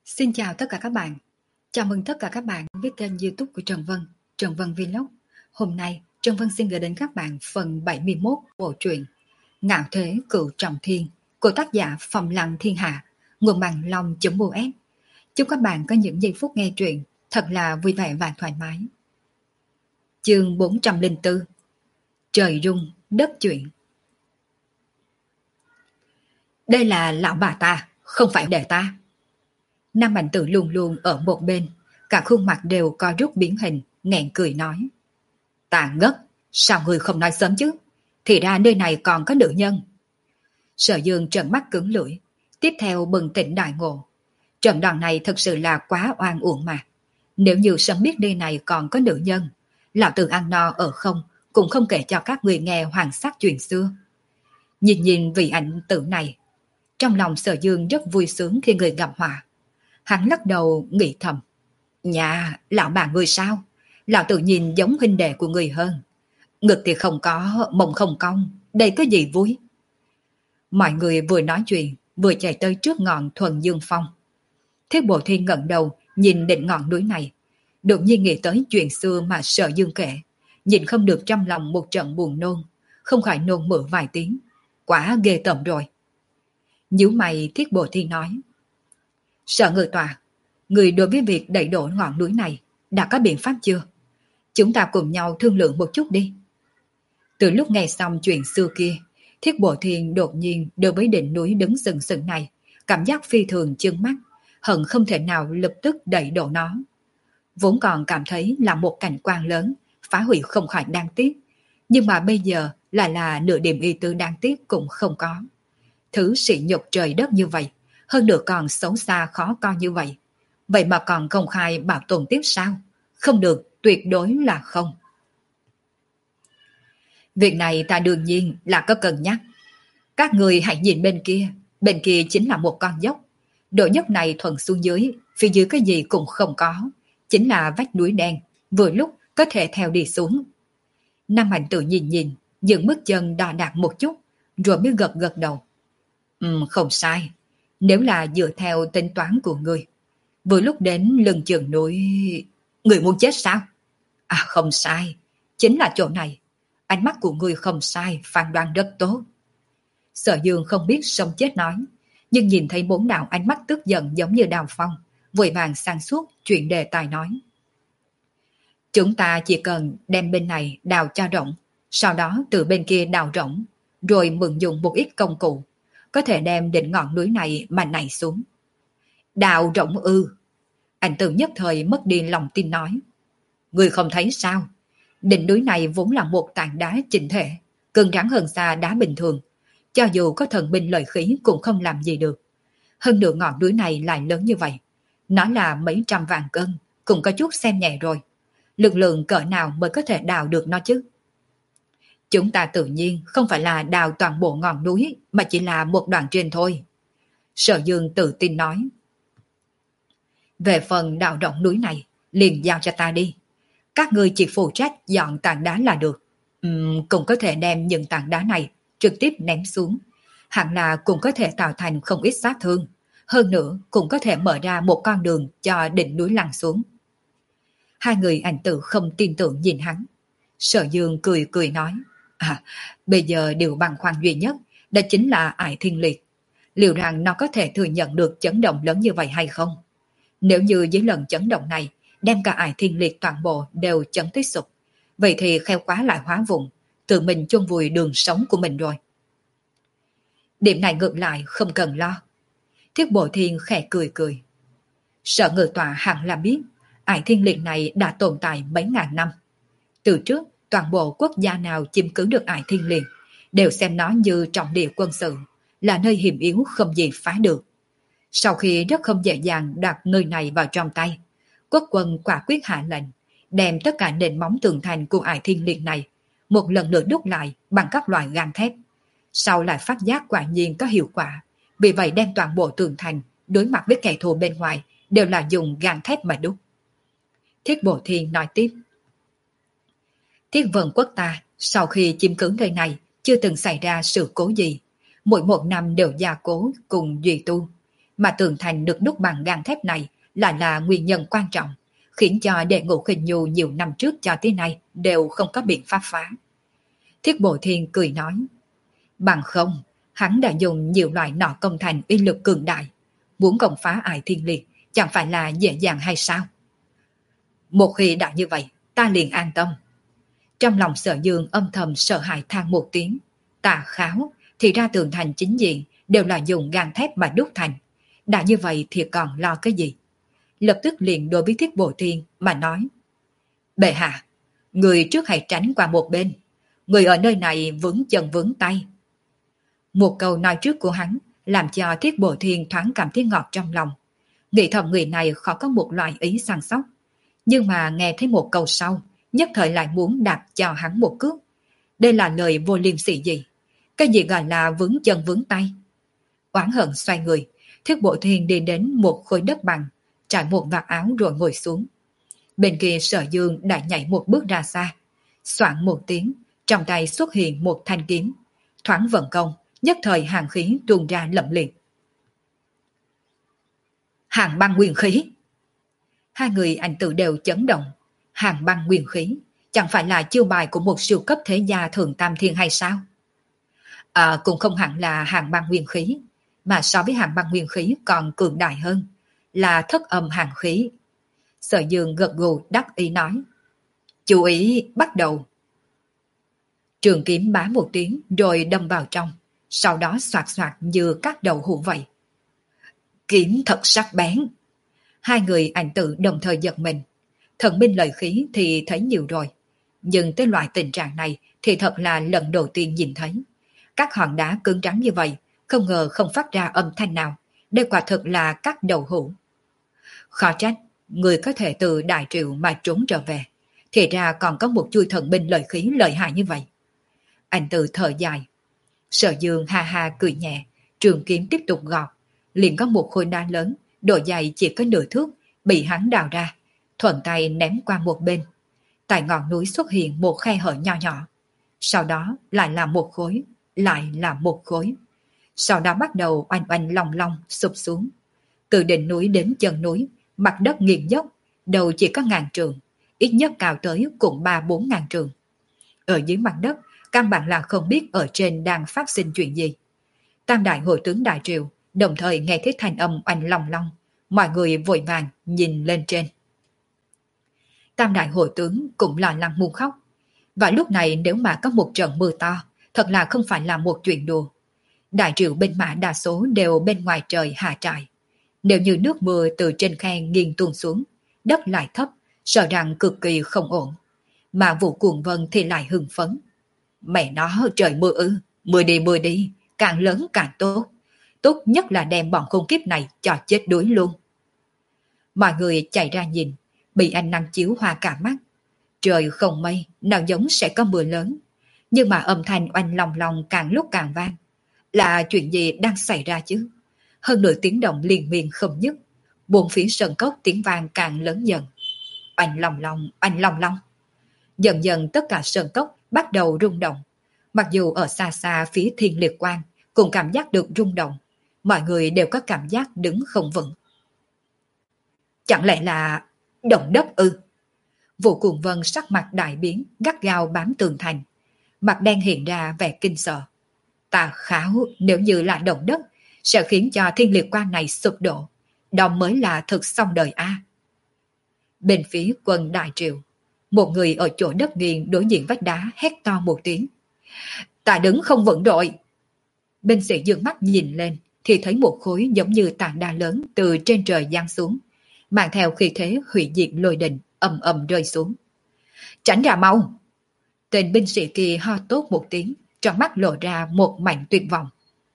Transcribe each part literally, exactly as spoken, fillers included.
Xin chào tất cả các bạn. Chào mừng tất cả các bạn với kênh YouTube của Trần Vân, Trần Vân Vlog. Hôm nay, Trần Vân xin gửi đến các bạn phần bảy mươi mốt bộ truyện Ngạo Thế Cựu Trọng Thiên của tác giả Phong Lăng Thiên Hạ, nguồn bằng long.us. Chúc các bạn có những giây phút nghe truyện thật là vui vẻ và thoải mái. Chương bốn trăm lẻ bốn. Trời rung, đất chuyển. Đây là lão bà ta, không phải đệ ta. Nam Mạnh Tử luôn luôn ở một bên, cả khuôn mặt đều co rút biến hình, nghẹn cười nói. Ta ngất, sao người không nói sớm chứ? Thì ra nơi này còn có nữ nhân. Sở Dương trợn mắt cứng lưỡi, tiếp theo bừng tỉnh đại ngộ. Trận đòn này thật sự là quá oan uổng mà. Nếu như sớm biết nơi này còn có nữ nhân, lão tử ăn no ở không, cũng không kể cho các người nghe hoàng sắc chuyện xưa. Nhìn nhìn vị ảnh tử này, trong lòng Sở Dương rất vui sướng khi người gặp họa. Hắn lắc đầu nghĩ thầm. Nhà, lão bà người sao? Lão tự nhìn giống huynh đệ của người hơn. Ngực thì không có, mông không cong, đây có gì vui? Mọi người vừa nói chuyện, vừa chạy tới trước ngọn Thuần Dương Phong. Thiết Bộ Thiên ngẩng đầu, nhìn đỉnh ngọn núi này. Đột nhiên nghĩ tới chuyện xưa mà Sở Dương kể. Nhìn không được trong lòng một trận buồn nôn, không khỏi nôn mửa vài tiếng. Quá ghê tởm rồi. Nhíu mày, Thiết Bộ Thiên nói. Sở Ngự Tọa, người đối với việc đẩy đổ ngọn núi này đã có biện pháp chưa? Chúng ta cùng nhau thương lượng một chút đi. Từ lúc nghe xong chuyện xưa kia, Thiết Bộ Thiên đột nhiên đối với đỉnh núi đứng sừng sững này, cảm giác phi thường chưng mắt, hận không thể nào lập tức đẩy đổ nó. Vốn còn cảm thấy là một cảnh quan lớn, phá hủy không khỏi đáng tiếc, nhưng mà bây giờ lại là nửa điểm ý tứ đáng tiếc cũng không có. Thứ sỉ nhục trời đất như vậy, hơn nữa còn xấu xa khó coi như vậy. Vậy mà còn công khai bảo tồn tiếp sao? Không được, tuyệt đối là không. Việc này ta đương nhiên là có cân nhắc. Các người hãy nhìn bên kia, bên kia chính là một con dốc. Độ dốc này thuận xuống dưới, phía dưới cái gì cũng không có. Chính là vách núi đen, vừa lúc có thể theo đi xuống. Nam Mạnh Tử nhìn nhìn, dừng bước chân đo đạc một chút, rồi mới gật gật đầu. Ừ, không sai. Nếu là dựa theo tính toán của ngươi, vừa lúc đến lưng chừng núi... Người muốn chết sao? À không sai, chính là chỗ này. Ánh mắt của ngươi không sai, phán đoán rất tốt. Sở Dương không biết sống chết nói, nhưng nhìn thấy bốn đạo ánh mắt tức giận giống như đào phong, vội vàng sang suốt chuyện đề tài nói. Chúng ta chỉ cần đem bên này đào cho rộng, sau đó từ bên kia đào rộng, rồi mượn dùng một ít công cụ, có thể đem đỉnh ngọn núi này mà nảy xuống. Đào rộng ư? Anh Tử nhất thời mất đi lòng tin nói. Người không thấy sao? Đỉnh núi này vốn là một tảng đá chỉnh thể, cứng rắn hơn xa đá bình thường. Cho dù có thần binh lợi khí cũng không làm gì được. Hơn nữa ngọn núi này lại lớn như vậy. Nó là mấy trăm vạn cân, cũng có chút xem nhẹ rồi. Lực lượng cỡ nào mới có thể đào được nó chứ? Chúng ta tự nhiên không phải là đào toàn bộ ngọn núi, mà chỉ là một đoạn trên thôi. Sở Dương tự tin nói. Về phần đào rộng núi này, liền giao cho ta đi. Các ngươi chỉ phụ trách dọn tảng đá là được. Uhm, cũng có thể đem những tảng đá này trực tiếp ném xuống. Hẳn là cũng có thể tạo thành không ít sát thương. Hơn nữa cũng có thể mở ra một con đường cho đỉnh núi lăn xuống. Hai người Ảnh Tử không tin tưởng nhìn hắn. Sở Dương cười cười nói. À, bây giờ điều băn khoăn duy nhất, đó chính là Ải Thiên Liệt. Liệu rằng nó có thể thừa nhận được chấn động lớn như vậy hay không? Nếu như dưới lần chấn động này, đem cả Ải Thiên Liệt toàn bộ đều chấn tới sụp, vậy thì kheo quá lại hóa vụn, tự mình chôn vùi đường sống của mình rồi. Điểm này ngược lại không cần lo. Thiết Bộ Thiên khẽ cười cười. Sở Ngự Tọa hẳn là biết, Ải Thiên Liệt này đã tồn tại mấy ngàn năm. Từ trước, toàn bộ quốc gia nào chiếm cứ được Ải Thiên Liệt đều xem nó như trọng địa quân sự, là nơi hiểm yếu không gì phá được. Sau khi rất không dễ dàng đặt nơi này vào trong tay, quốc quân quả quyết hạ lệnh, đem tất cả nền móng tường thành của Ải Thiên Liệt này một lần nữa đúc lại bằng các loại gang thép. Sau lại phát giác quả nhiên có hiệu quả, vì vậy đem toàn bộ tường thành đối mặt với kẻ thù bên ngoài đều là dùng gang thép mà đúc. Thiết Bộ Thiên nói tiếp. Thiết Vân quốc ta sau khi chiếm cứ nơi này chưa từng xảy ra sự cố gì, mỗi một năm đều gia cố cùng duy tu. mà tường thành được đúc bằng gang thép này lại là nguyên nhân quan trọng, khiến cho đệ ngũ Khinh Nhu nhiều năm trước cho tới nay đều không có biện pháp phá. Thiết Bộ Thiên cười nói, bằng không, hắn đã dùng nhiều loại nọ công thành uy lực cường đại, muốn công phá Ải Thiên Liệt chẳng phải là dễ dàng hay sao? Một khi đã như vậy, ta liền an tâm. Trong lòng Sở Dương âm thầm sợ hãi than một tiếng, tà kháo, thì ra tường thành chính diện đều là dùng gang thép mà đúc thành. Đã như vậy thì còn lo cái gì? Lập tức liền đối với Thiết Bộ Thiên mà nói, bệ hạ, người trước hãy tránh qua một bên, người ở nơi này vướng chân vướng tay. Một câu nói trước của hắn làm cho Thiết Bộ Thiên thoáng cảm thấy ngọt trong lòng. Nghĩ thầm người này khó có một loại ý săn sóc, nhưng mà nghe thấy một câu sau, nhất thời lại muốn đạp cho hắn một cước. Đây là lời vô liêm sỉ gì? Cái gì gọi là vướng chân vướng tay? Oán hận xoay người, Thiết Bộ Thiên đi đến một khối đất bằng, trải một vạt áo rồi ngồi xuống. Bên kia Sở Dương đã nhảy một bước ra xa, xoảng một tiếng, trong tay xuất hiện một thanh kiếm, thoáng vận công, nhất thời hàng khí tuôn ra lẫm liệt. Hàng băng nguyên khí. Hai người ảnh tự đều chấn động. Hàng băng nguyên khí chẳng phải là chiêu bài của một siêu cấp thế gia Thượng Tam Thiên hay sao? À, cũng không hẳn là hàng băng nguyên khí, mà so với hàng băng nguyên khí còn cường đại hơn, là thất âm hàng khí. Sở Dương gật gù đắc ý nói, chú ý bắt đầu. Trường kiếm bá một tiếng rồi đâm vào trong, sau đó xoạt xoạt như các đầu hũ vậy. Kiếm thật sắc bén. Hai người ảnh tự đồng thời giật mình. Thần binh lợi khí thì thấy nhiều rồi, nhưng tới loại tình trạng này thì thật là lần đầu tiên nhìn thấy. Các hòn đá cứng rắn như vậy, không ngờ không phát ra âm thanh nào. Đây quả thực là các đầu hũ. Khó trách, người có thể từ Đại Triệu mà trốn trở về, thì ra còn có một chui thần binh lợi khí lợi hại như vậy. Anh tự thở dài. Sở Dương ha ha cười nhẹ, trường kiếm tiếp tục gọt. Liền có một khối đá lớn, độ dày chỉ có nửa thước, bị hắn đào ra, thuận tay ném qua một bên. Tại ngọn núi xuất hiện một khe hở nho nhỏ. Sau đó lại là một khối, lại là một khối. Sau đó bắt đầu oanh oanh long long sụp xuống. Từ đỉnh núi đến chân núi, mặt đất nghiêng dốc, đầu chỉ có ngàn trường, ít nhất cao tới cũng ba bốn ngàn trường. Ở dưới mặt đất, căn bản là không biết ở trên đang phát sinh chuyện gì. Tam đại hội tướng Đại Triều đồng thời nghe thấy thanh âm oanh long long, mọi người vội vàng nhìn lên trên. Tam đại hội tướng cũng lo lắng muốn khóc. Và lúc này nếu mà có một trận mưa to, thật là không phải là một chuyện đùa. Đại Triều binh mã đa số đều bên ngoài trời hạ trại. Nếu như nước mưa từ trên khe nghiêng tuôn xuống, đất lại thấp, sợ rằng cực kỳ không ổn. Mà Vũ Cuồng Vân thì lại hưng phấn. Mẹ nó, trời mưa ư, mưa đi mưa đi, càng lớn càng tốt. Tốt nhất là đem bọn khốn kiếp này cho chết đuối luôn. Mọi người chạy ra nhìn, bị ánh nắng chiếu hoa cả mắt. Trời không mây, nào giống sẽ có mưa lớn. Nhưng mà âm thanh oanh long long càng lúc càng vang. Là chuyện gì đang xảy ra chứ? Hơn nửa tiếng động liên miên không dứt. Buồn phía sân cốc tiếng vang càng lớn dần. Oanh long long, oanh long long. Dần dần tất cả sân cốc bắt đầu rung động. Mặc dù ở xa xa phía Thiên Liệt Quan cũng cảm giác được rung động. Mọi người đều có cảm giác đứng không vững. Chẳng lẽ là động đất ư? Vũ Cuồng Vân sắc mặt đại biến, gắt gao bám tường thành. Mặt đen hiện ra vẻ kinh sợ. Ta kháo, nếu như là động đất, sẽ khiến cho Thiên Liệt Quan này sụp đổ. Đó mới là thực xong đời a. Bên phía quân Đại Triều, một người ở chỗ đất nghiêng đối diện vách đá hét to một tiếng. Ta đứng không vững rồi. Binh sĩ dương mắt nhìn lên, thì thấy một khối giống như tảng đá lớn từ trên trời giáng xuống, mang theo khí thế hủy diệt lôi đình ầm ầm rơi xuống. Tránh ra mau! Tên binh sĩ kia ho tốt một tiếng, trong mắt lộ ra một mảnh tuyệt vọng.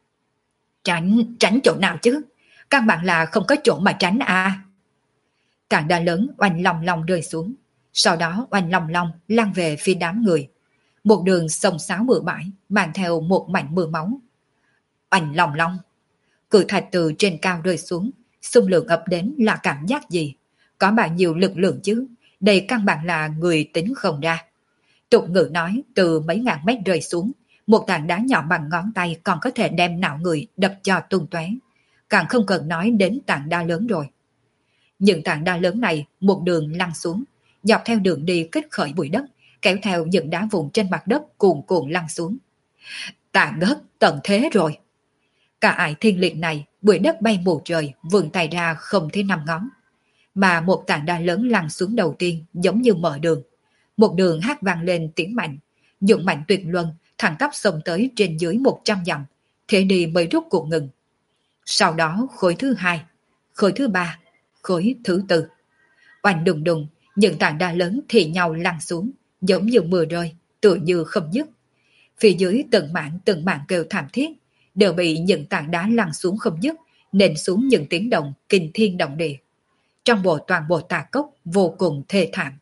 Tránh, tránh chỗ nào chứ? Căn bản là không có chỗ mà tránh à. Tảng đá lớn oanh long long rơi xuống, sau đó oanh long long lăn về phía đám người. Một đường sông sáo bừa bãi, mang theo một mảnh mưa máu. Oanh long long! Cự thạch từ trên cao rơi xuống, xung lượng ập đến là cảm giác gì? Có bao nhiêu lực lượng chứ? Đây căn bản là người tính không ra. Tục ngữ nói từ mấy ngàn mét rơi xuống, một tảng đá nhỏ bằng ngón tay còn có thể đem não người đập cho tung tóe. càng không cần nói đến tảng đá lớn rồi. Những tảng đá lớn này một đường lăn xuống, dọc theo đường đi kích khởi bụi đất, kéo theo những đá vụn trên mặt đất cuồn cuộn lăn xuống. Tạ ngất tận thế rồi. Cả ải thiên liệt này, bụi đất bay mù trời, vươn tay ra không thấy năm ngón. Mà một tảng đá lớn lăn xuống đầu tiên giống như mở đường. Một đường hát vang lên tiếng mạnh, dụng mạnh tuyệt luân, thẳng tắp xông tới trên dưới một trăm dặm, thế đi mới rút cuộc ngừng. Sau đó khối thứ hai, khối thứ ba, khối thứ tư. Oanh đùng đùng, những tảng đá lớn thì nhau lăn xuống, giống như mưa rơi, tựa như không dứt. Phía dưới từng mảng từng mảng kêu thảm thiết, đều bị những tảng đá lăn xuống không dứt, nện xuống những tiếng động kinh thiên động địa. Trong bộ toàn bộ Tà Cốc vô cùng thê thảm.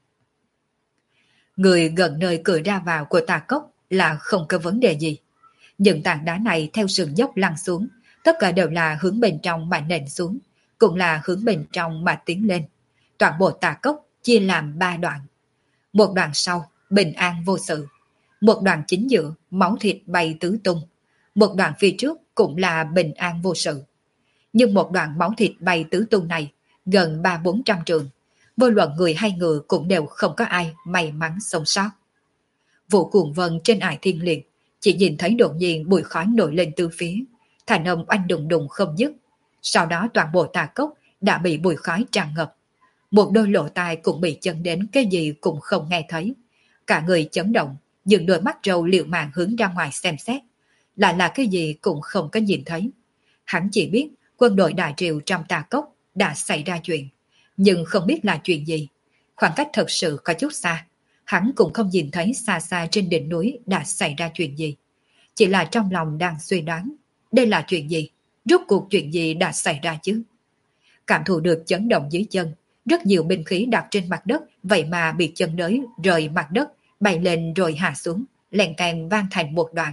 Người gần nơi cửa ra vào của Tà Cốc là không có vấn đề gì. Những tảng đá này theo sườn dốc lăn xuống, tất cả đều là hướng bên trong mà nện xuống, cũng là hướng bên trong mà tiến lên. Toàn bộ Tà Cốc chia làm ba đoạn. Một đoạn sau, bình an vô sự. Một đoạn chính giữa, máu thịt bay tứ tung. Một đoạn phía trước cũng là bình an vô sự. Nhưng một đoạn máu thịt bay tứ tung này, gần ba bốn trăm trường, vô luận người hay ngựa cũng đều không có ai may mắn sống sót. Vụ cuồng vân trên ải thiên liệt, chỉ nhìn thấy đột nhiên bụi khói nổi lên từ phía, thành âm oanh đùng đùng không dứt. Sau đó toàn bộ Tà Cốc đã bị bụi khói tràn ngập. Một đôi lỗ tai cũng bị chấn đến cái gì cũng không nghe thấy. Cả người chấn động, dừng đôi mắt râu liều mạng hướng ra ngoài xem xét. Lại là cái gì cũng không có nhìn thấy. Hắn chỉ biết quân đội Đại Triều trong Tà Cốc đã xảy ra chuyện, nhưng không biết là chuyện gì. Khoảng cách thật sự có chút xa, hắn cũng không nhìn thấy xa xa trên đỉnh núi đã xảy ra chuyện gì. Chỉ là trong lòng đang suy đoán, đây là chuyện gì? Rốt cuộc chuyện gì đã xảy ra chứ? Cảm thụ được chấn động dưới chân, rất nhiều binh khí đặt trên mặt đất, vậy mà bị chân đới rời mặt đất, bay lên rồi hạ xuống, lèn càng vang thành một đoạn.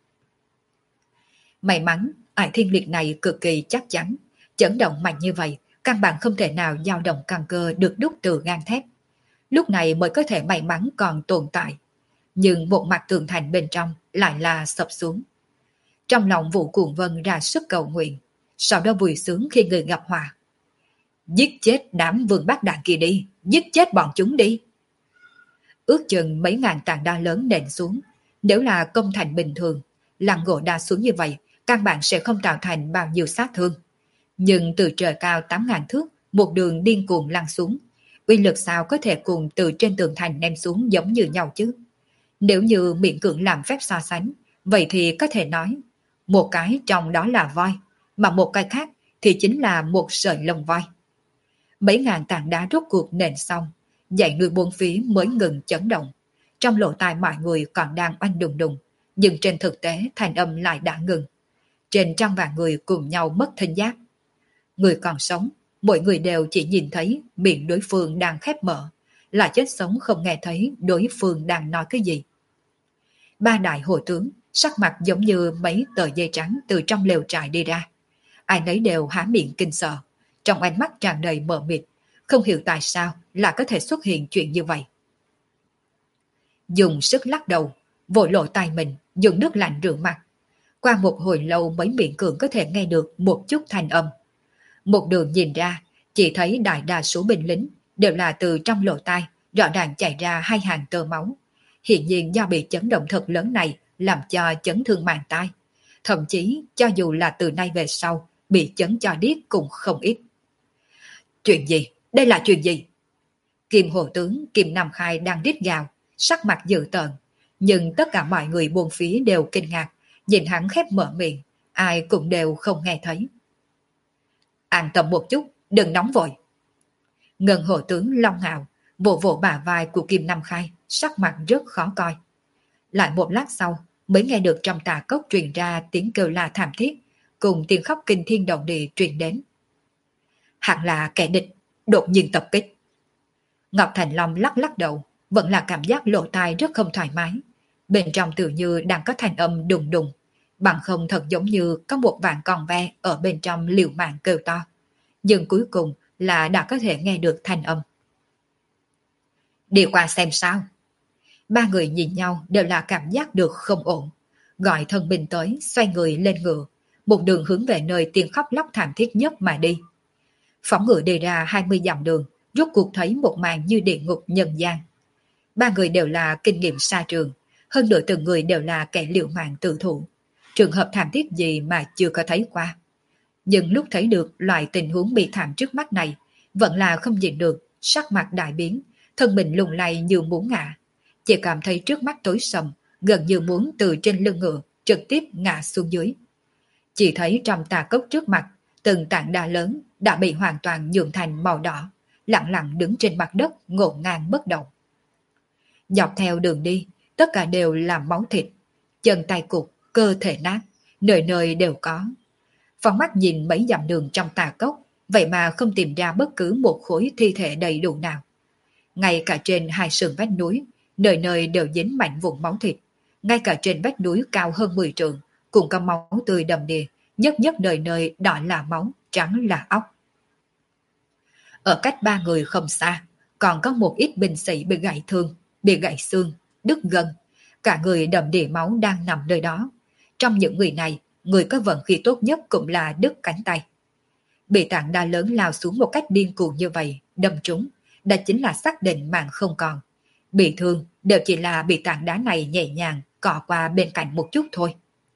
May mắn, ải thiên liệt này cực kỳ chắc chắn, chấn động mạnh như vậy, căn bản không thể nào dao động căn cơ được đúc từ gang thép. Lúc này mới có thể may mắn còn tồn tại. Nhưng một mặt tường thành bên trong lại là sập xuống. Trong lòng Vũ Cuồng Vân ra sức cầu nguyện, sau đó vui sướng khi người gặp họa. Giết chết đám vương bát đạn kia đi, giết chết bọn chúng đi. Ước chừng mấy ngàn tảng đá lớn nện xuống, nếu là công thành bình thường, làng gỗ đa xuống như vậy, căn bản sẽ không tạo thành bao nhiêu sát thương. Nhưng từ trời cao tám ngàn thước, một đường điên cuồng lăn xuống, uy lực sao có thể cùng từ trên tường thành ném xuống giống như nhau chứ? Nếu như miễn cưỡng làm phép so sánh, vậy thì có thể nói, một cái trong đó là voi, mà một cái khác thì chính là một sợi lông voi. Mấy ngàn tảng đá rốt cuộc nện xong, dãy núi bốn phía mới ngừng chấn động. Trong lỗ tai mọi người còn đang oanh đùng đùng, nhưng trên thực tế thanh âm lại đã ngừng. Trên trăm vạn người cùng nhau mất thính giác. Người còn sống, mỗi người đều chỉ nhìn thấy miệng đối phương đang khép mở, là chết sống không nghe thấy đối phương đang nói cái gì. Ba đại hộ tướng, sắc mặt giống như mấy tờ giấy trắng từ trong lều trại đi ra. Ai nấy đều há miệng kinh sợ, trong ánh mắt tràn đầy mờ mịt, không hiểu tại sao là có thể xuất hiện chuyện như vậy. Dùng sức lắc đầu, vội lộ tay mình, dùng nước lạnh rửa mặt. Qua một hồi lâu mới miễn cưỡng có thể nghe được một chút thanh âm. Một đường nhìn ra, chỉ thấy đại đa số binh lính đều là từ trong lỗ tai rõ ràng chảy ra hai hàng tơ máu. Hiện nhiên do bị chấn động thật lớn này làm cho chấn thương màng tai. Thậm chí cho dù là từ nay về sau bị chấn cho điếc cũng không ít. Chuyện gì? Đây là chuyện gì? Kim hộ tướng Kim Nam Khai đang rít gào, sắc mặt dữ tợn. Nhưng tất cả mọi người buôn phía đều kinh ngạc, nhìn hắn khép mở miệng, ai cũng đều không nghe thấy. An tâm một chút, đừng nóng vội. Ngân hộ tướng Long Hạo vỗ vỗ bả vai của Kim Nam Khai, sắc mặt rất khó coi. Lại một lát sau mới nghe được trong Tà Cốc truyền ra tiếng kêu la thảm thiết, cùng tiếng khóc kinh thiên động địa truyền đến. Hẳn là kẻ địch đột nhiên tập kích. Ngọc Thành Long lắc lắc đầu, vẫn là cảm giác lỗ tai rất không thoải mái. Bên trong tự như đang có thanh âm đùng đùng, bằng không thật giống như có một vạn con ve ở bên trong liều mạng kêu to. Nhưng cuối cùng là đã có thể nghe được thanh âm. Đi qua xem sao. Ba người nhìn nhau đều là cảm giác được không ổn. Gọi thân binh tới, xoay người lên ngựa. một đường hướng về nơi tiếng khóc lóc thảm thiết nhất mà đi. Phóng ngựa đi ra hai mươi dặm đường, rốt cuộc thấy một màn như địa ngục nhân gian. Ba người đều là kinh nghiệm xa trường, hơn nữa từng người đều là kẻ liều mạng tự thủ. Trường hợp thảm thiết gì mà chưa có thấy qua. Nhưng lúc thấy được loại tình huống bị thảm trước mắt này, vẫn là không nhịn được, sắc mặt đại biến, thân mình lung lay như muốn ngã. Chỉ cảm thấy trước mắt tối sầm, gần như muốn từ trên lưng ngựa trực tiếp ngã xuống dưới. Chỉ thấy trong tà cốc trước mặt, từng tảng đá lớn đã bị hoàn toàn nhuộm thành màu đỏ, lặng lặng đứng trên mặt đất ngổn ngang bất động. Dọc theo đường đi, tất cả đều là máu thịt, chân tay cụt, cơ thể nát, nơi nơi đều có. Phóng mắt nhìn mấy dặm đường trong tà cốc, vậy mà không tìm ra bất cứ một khối thi thể đầy đủ nào. Ngay cả trên hai sườn vách núi, nơi nơi đều dính mảnh vụn máu thịt. Ngay cả trên vách núi cao hơn mười trượng, cũng có máu tươi đầm đìa, nhất nhất nơi nơi đỏ là máu, trắng là óc. Ở cách ba người không xa, còn có một ít binh sĩ bị gãy thương, bị gãy xương, đứt gân. Cả người đầm đìa máu đang nằm nơi đó. Trong những người này, người có vận khí tốt nhất cũng là đứt cánh tay. Bị tảng đá lớn lao xuống một cách điên cuồng như vậy, đâm trúng, đã chính là xác định mạng không còn. Bị thương đều chỉ là bị tảng đá này nhẹ nhàng cọ qua bên cạnh một chút thôi.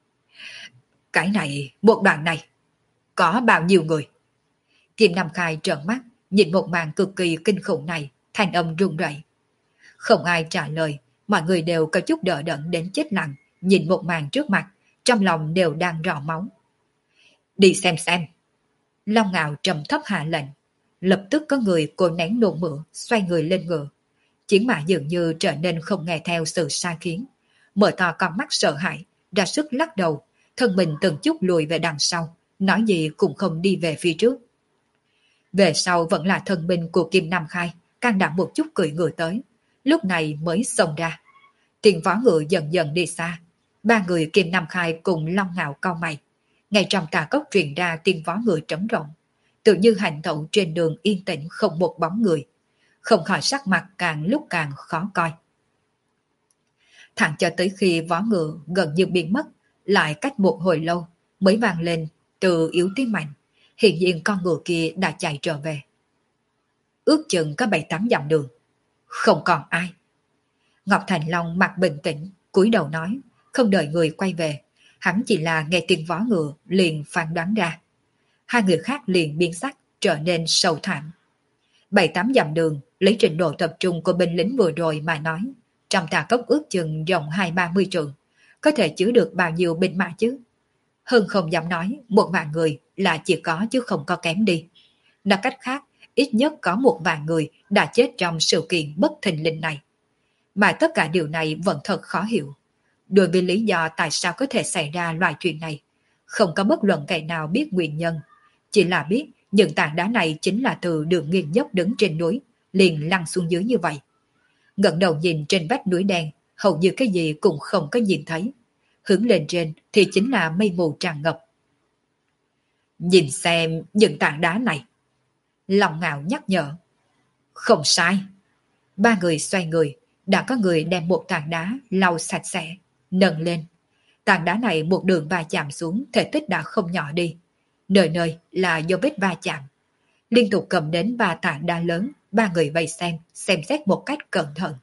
Cái này, một đoạn này, có bao nhiêu người? Kim Nam Khai trợn mắt, nhìn một màn cực kỳ kinh khủng này, thanh âm run rẩy. Không ai trả lời, mọi người đều có chút đỡ đẫn đến chết lặng, nhìn một màn trước mặt, trong lòng đều đang rò máu. Đi xem xem. Long Ngạo trầm thấp hạ lệnh, lập tức có người cố nén nôn mửa, xoay người lên ngựa. Chiến mã dường như trở nên không nghe theo sự sai khiến, mở to con mắt sợ hãi, ra sức lắc đầu, thân mình từng chút lùi về đằng sau, nói gì cũng không đi về phía trước. Về sau vẫn là thân binh của Kim Nam Khai, can đảm một chút cưỡi ngựa tới, lúc này mới xông ra. Tiền võ ngựa dần dần đi xa, ba người Kim Nam Khai cùng Long Ngạo cau mày. Ngay trong tà cốc truyền ra tiếng vó ngựa trống rỗng, tự như hành tẩu trên đường yên tĩnh không một bóng người, không khỏi sắc mặt càng lúc càng khó coi. Thẳng cho tới khi vó ngựa gần như biến mất, lại cách một hồi lâu mới vang lên từ yếu tiếng mạnh, hiện nhiên con ngựa kia đã chạy trở về. Ước chừng có bảy tám dặm đường, không còn ai. Ngọc Thành Long mặt bình tĩnh, cúi đầu nói, không đợi người quay về, hắn chỉ là nghe tiếng vó ngựa liền phán đoán ra. Hai người khác liền biến sắc, trở nên sầu thảm. Bảy tám dặm đường, lấy trình độ tập trung của binh lính vừa rồi mà nói, trong tà cốc ước chừng rộng hai ba mươi trượng, có thể chứa được bao nhiêu binh mã chứ? Hơn không dám nói, một vạn người là chỉ có chứ không có kém đi. Nói cách khác, ít nhất có một vạn người đã chết trong sự kiện bất thình lình này. Mà tất cả điều này vẫn thật khó hiểu. Đối với lý do tại sao có thể xảy ra loại chuyện này, không có bất luận kẻ nào biết nguyên nhân. Chỉ là biết những tảng đá này chính là từ đường nghiêng dốc đứng trên núi, liền lăn xuống dưới như vậy. Ngẩng đầu nhìn trên vách núi đen, hầu như cái gì cũng không có nhìn thấy. Hướng lên trên thì chính là mây mù tràn ngập. Nhìn xem những tảng đá này. Long Ngạo nhắc nhở. Không sai. Ba người xoay người, đã có người đem một tảng đá lau sạch sẽ, nâng lên. Tảng đá này một đường va chạm xuống, thể tích đã không nhỏ đi. Nơi nơi là do vết va chạm. Liên tục cầm đến ba tảng đá lớn, ba người vây xem, xem xét một cách cẩn thận.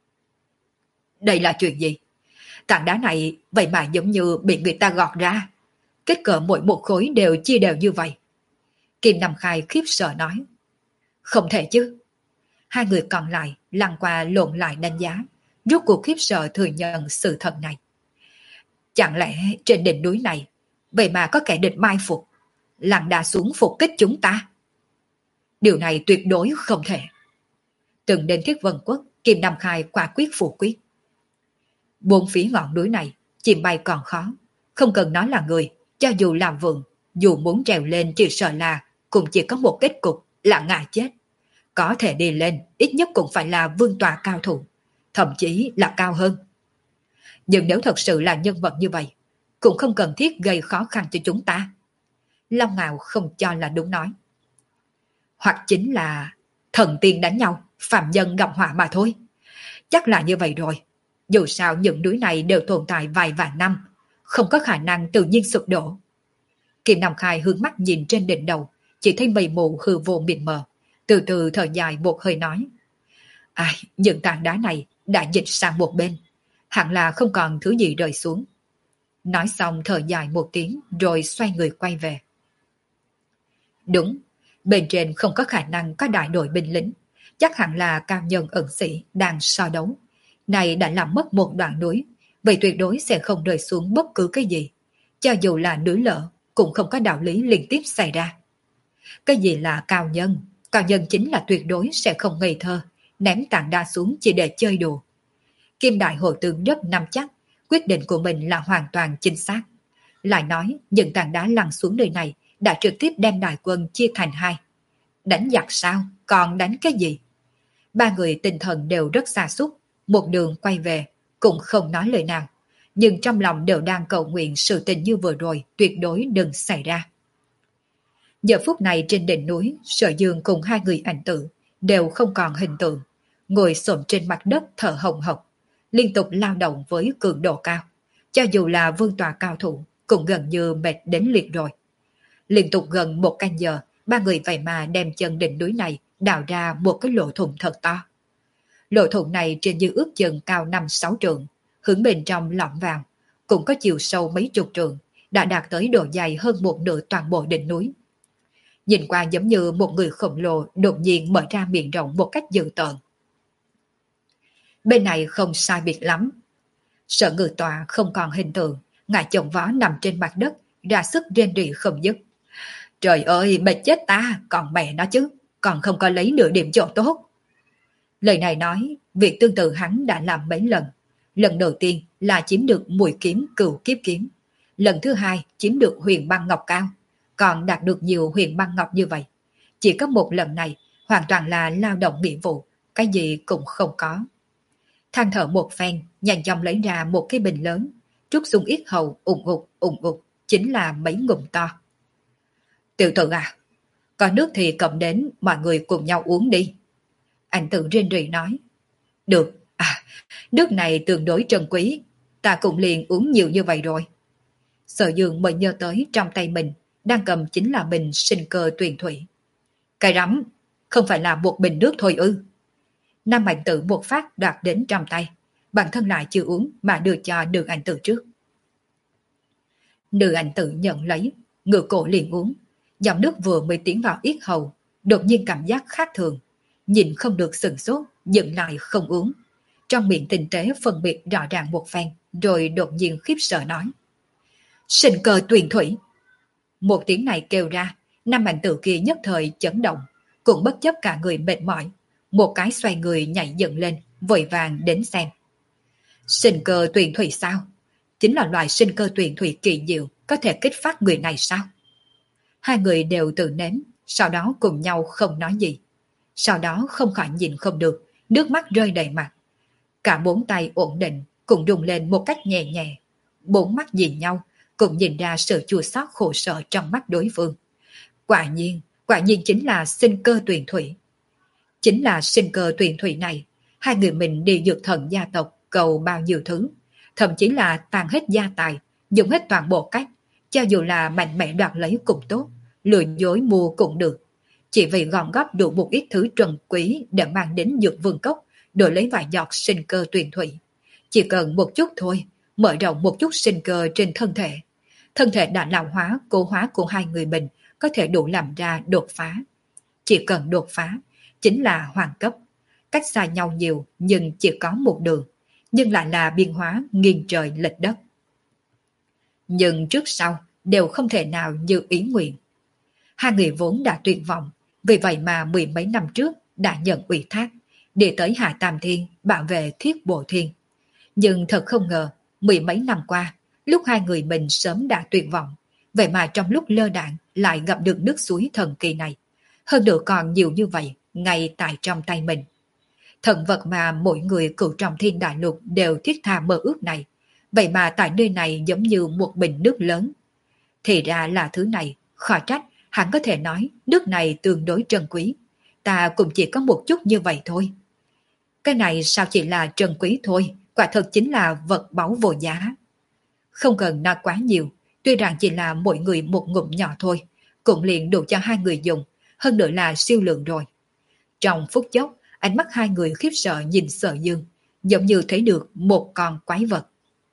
Đây là chuyện gì? Tảng đá này vậy mà giống như bị người ta gọt ra. Kết cỡ mỗi một khối đều chia đều như vậy. Kim Nam Khai khiếp sợ nói. Không thể chứ. Hai người còn lại lăn qua lộn lại đánh giá, rốt cuộc khiếp sợ thừa nhận sự thật này. Chẳng lẽ trên đỉnh núi này vậy mà có kẻ địch mai phục, lặn đá xuống phục kích chúng ta? Điều này tuyệt đối không thể. Từng đến Thiết Vân Quốc, Kim Nam Khai quả quyết phủ quyết. Bốn phía ngọn núi này chìm bay còn khó, không cần nói là người, cho dù làm vườn, dù muốn trèo lên chỉ sợ là cũng chỉ có một kết cục là ngã chết. Có thể đi lên, ít nhất cũng phải là vương tọa cao thủ, thậm chí là cao hơn. Nhưng nếu thật sự là nhân vật như vậy, cũng không cần thiết gây khó khăn cho chúng ta. Long Ngạo không cho là đúng nói. Hoặc chính là thần tiên đánh nhau, phạm nhân gặp họa mà thôi. Chắc là như vậy rồi. Dù sao những núi này đều tồn tại vài vạn năm, không có khả năng tự nhiên sụp đổ. Kim Nam Khai hướng mắt nhìn trên đỉnh đầu, chỉ thấy mây mù hư vô mịt mờ, từ từ thở dài một hơi nói. Ai, những tảng đá này đã dịch sang một bên, hẳn là không còn thứ gì rơi xuống. Nói xong thở dài một tiếng rồi xoay người quay về. Đúng, bên trên không có khả năng có đại đội binh lính, chắc hẳn là cao nhân ẩn sĩ đang so đấu. Này đã làm mất một đoạn núi, vậy tuyệt đối sẽ không rơi xuống bất cứ cái gì. Cho dù là núi lở, cũng không có đạo lý liên tiếp xảy ra. Cái gì là cao nhân? Cao nhân chính là tuyệt đối sẽ không ngây thơ, ném tảng đá xuống chỉ để chơi đùa. Kim Đại Hồ Tướng rất nắm chắc, quyết định của mình là hoàn toàn chính xác. Lại nói, những tảng đá lăn xuống nơi này đã trực tiếp đem đại quân chia thành hai. Đánh giặc sao? Còn đánh cái gì? Ba người tinh thần đều rất xa xúc, một đường quay về, cũng không nói lời nào. Nhưng trong lòng đều đang cầu nguyện sự tình như vừa rồi tuyệt đối đừng xảy ra. Giờ phút này trên đỉnh núi, Sở Dương cùng hai người ảnh tử đều không còn hình tượng, ngồi xổm trên mặt đất thở hồng hộc, liên tục lao động với cường độ cao. Cho dù là vương tòa cao thủ, cũng gần như mệt đến liệt rồi. Liên tục gần một canh giờ, ba người vậy mà đem chân đỉnh núi này đào ra một cái lỗ thủng thật to. Lỗ thủng này trên dưới ước chừng cao năm sáu trượng, hướng bên trong lõm vào, cũng có chiều sâu mấy chục trượng, đã đạt tới độ dài hơn một nửa toàn bộ đỉnh núi. Nhìn qua giống như một người khổng lồ đột nhiên mở ra miệng rộng một cách dữ tợn. Bên này không sai biệt lắm. Sở Ngự Tọa không còn hình tượng, ngài chồng vó nằm trên mặt đất, ra sức rên rỉ không dứt. Trời ơi, mệt chết ta, còn mẹ nó chứ, còn không có lấy nửa điểm chỗ tốt. Lời này nói, việc tương tự hắn đã làm mấy lần. Lần đầu tiên là chiếm được mùi kiếm cửu kiếp kiếm. Lần thứ hai chiếm được huyền băng ngọc cao, còn đạt được nhiều huyền băng ngọc như vậy. Chỉ có một lần này, hoàn toàn là lao động nghĩa vụ, cái gì cũng không có. Than thở một phen, nhanh chóng lấy ra một cái bình lớn, trút xuống yết hầu ủng ục ủng ục, chính là mấy ngụm to. Tiểu tử à, có nước thì cầm đến, mọi người cùng nhau uống đi. Anh tự rên rỉ nói. Được, à, nước này tương đối trân quý, ta cũng liền uống nhiều như vậy rồi. Sở Dương mới nhớ tới trong tay mình, đang cầm chính là bình sinh cơ tuyền thủy. Cái rắm, không phải là một bình nước thôi ư. Nam Mạnh Tử một phát đoạt đến trong tay, bản thân lại chưa uống mà đưa cho Nữ Ảnh Tử trước. Nữ Ảnh Tử nhận lấy, ngửa cổ liền uống. Dòng nước vừa mới tiến vào yết hầu, đột nhiên cảm giác khác thường, nhìn không được sừng sốt, dừng lại không uống. Trong miệng tinh tế phân biệt rõ ràng một phen, rồi đột nhiên khiếp sợ nói. Sinh cơ tuyền thủy. Một tiếng này kêu ra, Nam Mạnh Tử kia nhất thời chấn động, cũng bất chấp cả người mệt mỏi, một cái xoay người nhảy dựng lên, vội vàng đến xem. Sinh cơ tuyền thủy sao? Chính là loại sinh cơ tuyền thủy kỳ diệu, có thể kích phát người này sao? Hai người đều tự nếm, sau đó cùng nhau không nói gì. Sau đó không khỏi nhìn không được, nước mắt rơi đầy mặt. Cả bốn tay ổn định, cùng rung lên một cách nhẹ nhẹ. Bốn mắt nhìn nhau, cũng nhìn ra sự chua xót khổ sở trong mắt đối phương. Quả nhiên, quả nhiên chính là sinh cơ tuyền thủy. Chính là sinh cơ tuyền thủy này, hai người mình đi dược thần gia tộc cầu bao nhiêu thứ, thậm chí là tàn hết gia tài, dùng hết toàn bộ cách, cho dù là mạnh mẽ đoạt lấy cũng tốt, lừa dối mua cũng được. Chỉ vì gom góp đủ một ít thứ trân quý để mang đến dược vương cốc, đổi lấy vài giọt sinh cơ tuyền thủy. Chỉ cần một chút thôi, mở rộng một chút sinh cơ trên thân thể. Thân thể đã lão hóa, cố hóa của hai người mình có thể đủ làm ra đột phá. Chỉ cần đột phá, chính là hoàng cấp. Cách xa nhau nhiều nhưng chỉ có một đường, nhưng lại là biên hóa nghiêng trời lệch đất. Nhưng trước sau đều không thể nào như ý nguyện. Hai người vốn đã tuyệt vọng, vì vậy mà mười mấy năm trước đã nhận ủy thác, để tới Hạ Tam Thiên bảo vệ Thiết Bộ Thiên. Nhưng thật không ngờ, mười mấy năm qua, lúc hai người mình sớm đã tuyệt vọng, vậy mà trong lúc lơ đãng lại gặp được nước suối thần kỳ này. Hơn nữa còn nhiều như vậy, ngay tại trong tay mình. Thần vật mà mỗi người cựu trong thiên đại lục đều thiết tha mơ ước này, vậy mà tại nơi này giống như một bình nước lớn. Thì ra là thứ này, khỏi trách, hắn có thể nói nước này tương đối trân quý. Ta cũng chỉ có một chút như vậy thôi. Cái này sao chỉ là trân quý thôi, quả thật chính là vật báu vô giá. Không cần nói quá nhiều, Tuy rằng chỉ là mỗi người một ngụm nhỏ thôi, cũng liền đủ cho hai người dùng, hơn nữa là siêu lượng rồi. Trong phút chốc, ánh mắt hai người khiếp sợ nhìn Sở Dương, giống như thấy được một con quái vật.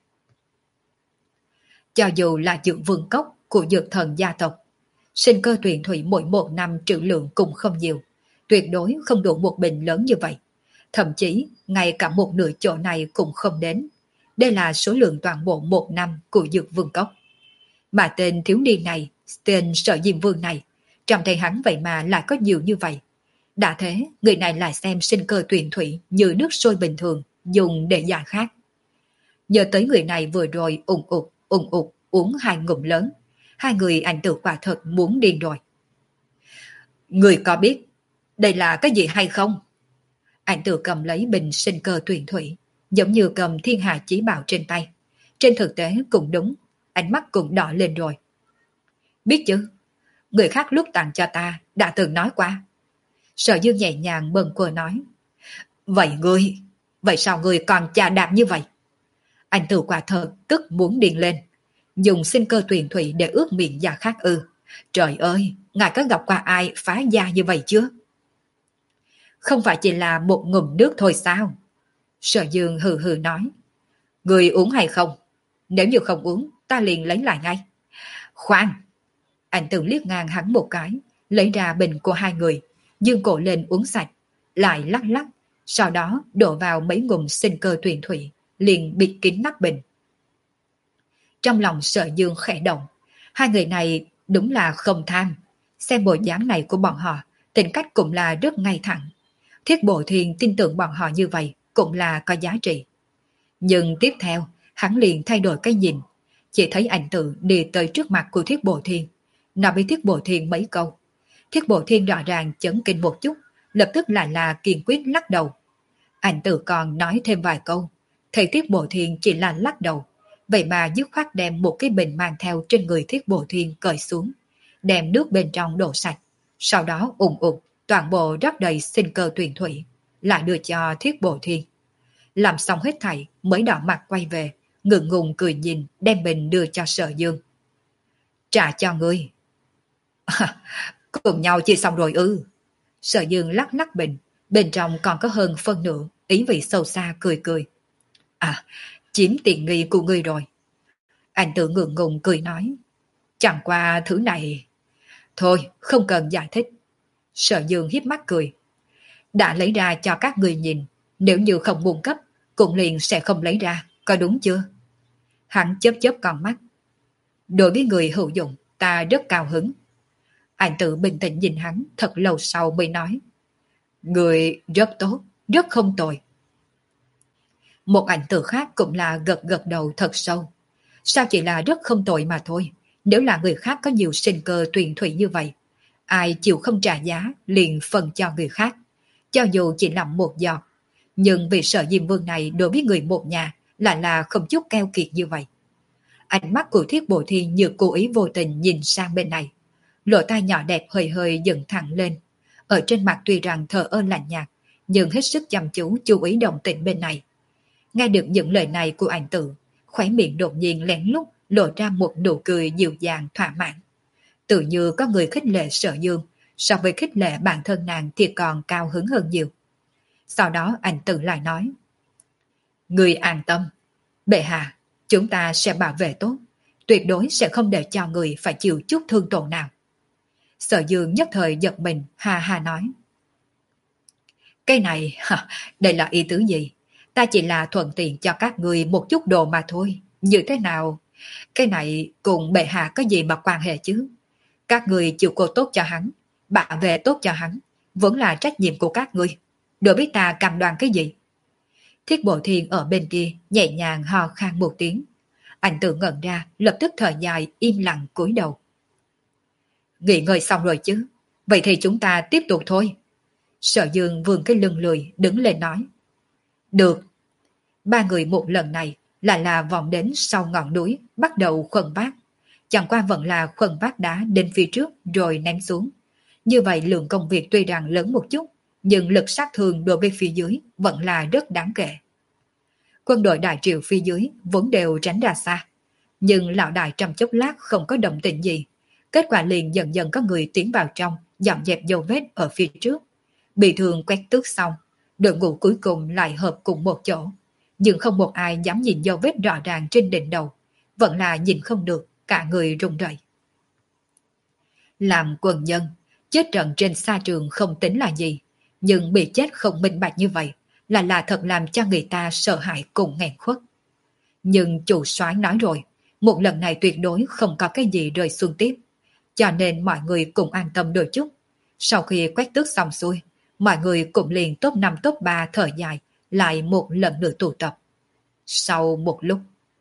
Cho dù là dưỡng vương cốc của dược thần gia tộc, sinh cơ tuyển thủy mỗi một năm trữ lượng cũng không nhiều, tuyệt đối không đủ một bình lớn như vậy. Thậm chí, ngay cả một nửa chỗ này cũng không đến. Đây là số lượng toàn bộ một năm của dược vương cốc. Mà tên thiếu niên này, tên Sở Diêm Vương này, trong tay hắn vậy mà lại có nhiều như vậy. Đã thế, người này lại xem sinh cơ tuyển thủy như nước sôi bình thường, dùng để giải khát. Nhớ tới người này vừa rồi ủng ụt, ủng ụt, uống hai ngụm lớn. Hai người ảnh tử quả thật muốn điên rồi. Người có biết đây là cái gì hay không? Ảnh tử cầm lấy bình sinh cơ tuyển thủy, giống như cầm thiên hà chí bảo trên tay. Trên thực tế cũng đúng, ánh mắt cũng đỏ lên rồi. Biết chứ, người khác lúc tặng cho ta đã từng nói qua. Sở Dương nhẹ nhàng bâng quơ nói. Vậy ngươi, vậy sao ngươi còn chà đạp như vậy? Anh tử quả thật tức muốn điên lên, dùng sinh cơ tuyển thủy để ướt miệng da khác ư. Trời ơi, ngài có gặp qua ai phá da như vậy chưa? Không phải chỉ là một ngụm nước thôi sao? Sở Dương hừ hừ nói. Người uống hay không? Nếu như không uống, ta liền lấy lại ngay. Khoan! Anh tử liếc ngang hắn một cái, lấy ra bình của hai người, dương cổ lên uống sạch, lại lắc lắc, sau đó đổ vào mấy ngụm sinh cơ tuyển thủy, liền bịt kín nắp bình. Trong lòng Sở Dương khẽ động, hai người này đúng là không tham. Xem bộ dáng này của bọn họ, tính cách cũng là rất ngay thẳng. Thiết Bộ Thiên tin tưởng bọn họ như vậy cũng là có giá trị. Nhưng tiếp theo, hắn liền thay đổi cái nhìn, chỉ thấy ảnh tử đi tới trước mặt của Thiết Bộ Thiên, nói với Thiết Bộ Thiên mấy câu. Thiết Bộ Thiên rõ ràng chấn kinh một chút, lập tức lại là kiên quyết lắc đầu. Ảnh tử còn nói thêm vài câu, thầy Thiết Bộ Thiên chỉ là lắc đầu, vậy mà dứt khoát đem một cái bình mang theo trên người Thiết Bộ Thiên cởi xuống, đem nước bên trong đổ sạch, sau đó ủng ục toàn bộ rót đầy sinh cơ tuyển thủy, lại đưa cho Thiết Bộ Thiên. Làm xong hết thảy mới đỏ mặt quay về, ngượng ngùng cười nhìn, đem bình đưa cho Sở Dương. Trả cho ngươi. À, cùng nhau chia xong rồi ư? Sở Dương lắc lắc bình, bên trong còn có hơn phân nửa, ý vị sâu xa cười cười. À, chiếm tiện nghi của ngươi rồi. Anh tự ngượng ngùng cười nói. Chẳng qua thứ này... Thôi, không cần giải thích. Sở Dương hiếp mắt cười. Đã lấy ra cho các người nhìn, nếu như không muốn cấp, cũng liền sẽ không lấy ra, có đúng chưa? Hắn chớp chớp con mắt. Đối với người hữu dụng, ta rất cao hứng. Anh tự bình tĩnh nhìn hắn thật lâu sau mới nói. Người rất tốt, rất không tồi. Một ảnh tử khác cũng là gật gật đầu thật sâu. Sao chỉ là rất không tồi mà thôi, nếu là người khác có nhiều sinh cơ tuyển thủy như vậy, ai chịu không trả giá liền phần cho người khác, cho dù chỉ làm một giọt. Nhưng vì Sở Diêm Vương này đối với người một nhà lại là không chút keo kiệt như vậy. Ánh mắt của Thiết Bộ Thiên như cố ý vô tình nhìn sang bên này, lỗ tai nhỏ đẹp hơi hơi dựng thẳng lên, ở trên mặt tuy rằng thờ ơ lạnh nhạt, nhưng hết sức chăm chú chú ý động tĩnh bên này. Nghe được những lời này của ảnh tử, khóe miệng đột nhiên lén lút lộ ra một nụ cười dịu dàng thỏa mãn. Tự như có người khích lệ Sở Dương, so với khích lệ bản thân nàng thì còn cao hứng hơn nhiều. Sau đó ảnh tử lại nói. Người an tâm, bệ hạ, chúng ta sẽ bảo vệ tốt, tuyệt đối sẽ không để cho người phải chịu chút thương tổn nào. Sở Dương nhất thời giật mình, hà hà nói. Cái này, đây là ý tứ gì? Ta chỉ là thuận tiện cho các người một chút đồ mà thôi. Như thế nào? Cái này cùng bệ hạ có gì mà quan hệ chứ? Các người chịu cô tốt cho hắn, bảo vệ tốt cho hắn, vẫn là trách nhiệm của các người. Đối với ta cam đoan cái gì? Thiết Bộ Thiên ở bên kia nhẹ nhàng hò khan một tiếng. Anh tự ngẩn ra, lập tức thở dài im lặng cúi đầu. Nghỉ ngơi xong rồi chứ? Vậy thì chúng ta tiếp tục thôi. Sở Dương vươn cái lưng lười đứng lên nói. Được. Ba người một lần này lại là vòng đến sau ngọn núi, bắt đầu khuân vác. Chẳng qua vẫn là khuân vác đá đến phía trước rồi ném xuống. Như vậy lượng công việc tuy rằng lớn một chút, nhưng lực sát thương đối với phía dưới vẫn là rất đáng kể. Quân đội đại triệu phía dưới vốn đều tránh ra xa, Nhưng lão đại trong chốc lát không có động tĩnh gì. Kết quả liền dần dần có người tiến vào trong, dọn dẹp dấu vết ở phía trước. Bị thương quét tước xong, đội ngũ cuối cùng lại hợp cùng một chỗ. Nhưng không một ai dám nhìn dấu vết rõ ràng trên đỉnh đầu. Vẫn là nhìn không được, cả người run rẩy. Làm quân nhân, chết trận trên xa trường không tính là gì. Nhưng bị chết không minh bạch như vậy là là thật làm cho người ta sợ hãi cùng nghẹn khuất. Nhưng chủ soái nói rồi, một lần này tuyệt đối không có cái gì rơi xuống tiếp. Cho nên mọi người cũng an tâm đôi chút. Sau khi quét tước xong xuôi, mọi người cũng liền top năm top ba thời dài lại một lần nữa tụ tập. Sau một lúc,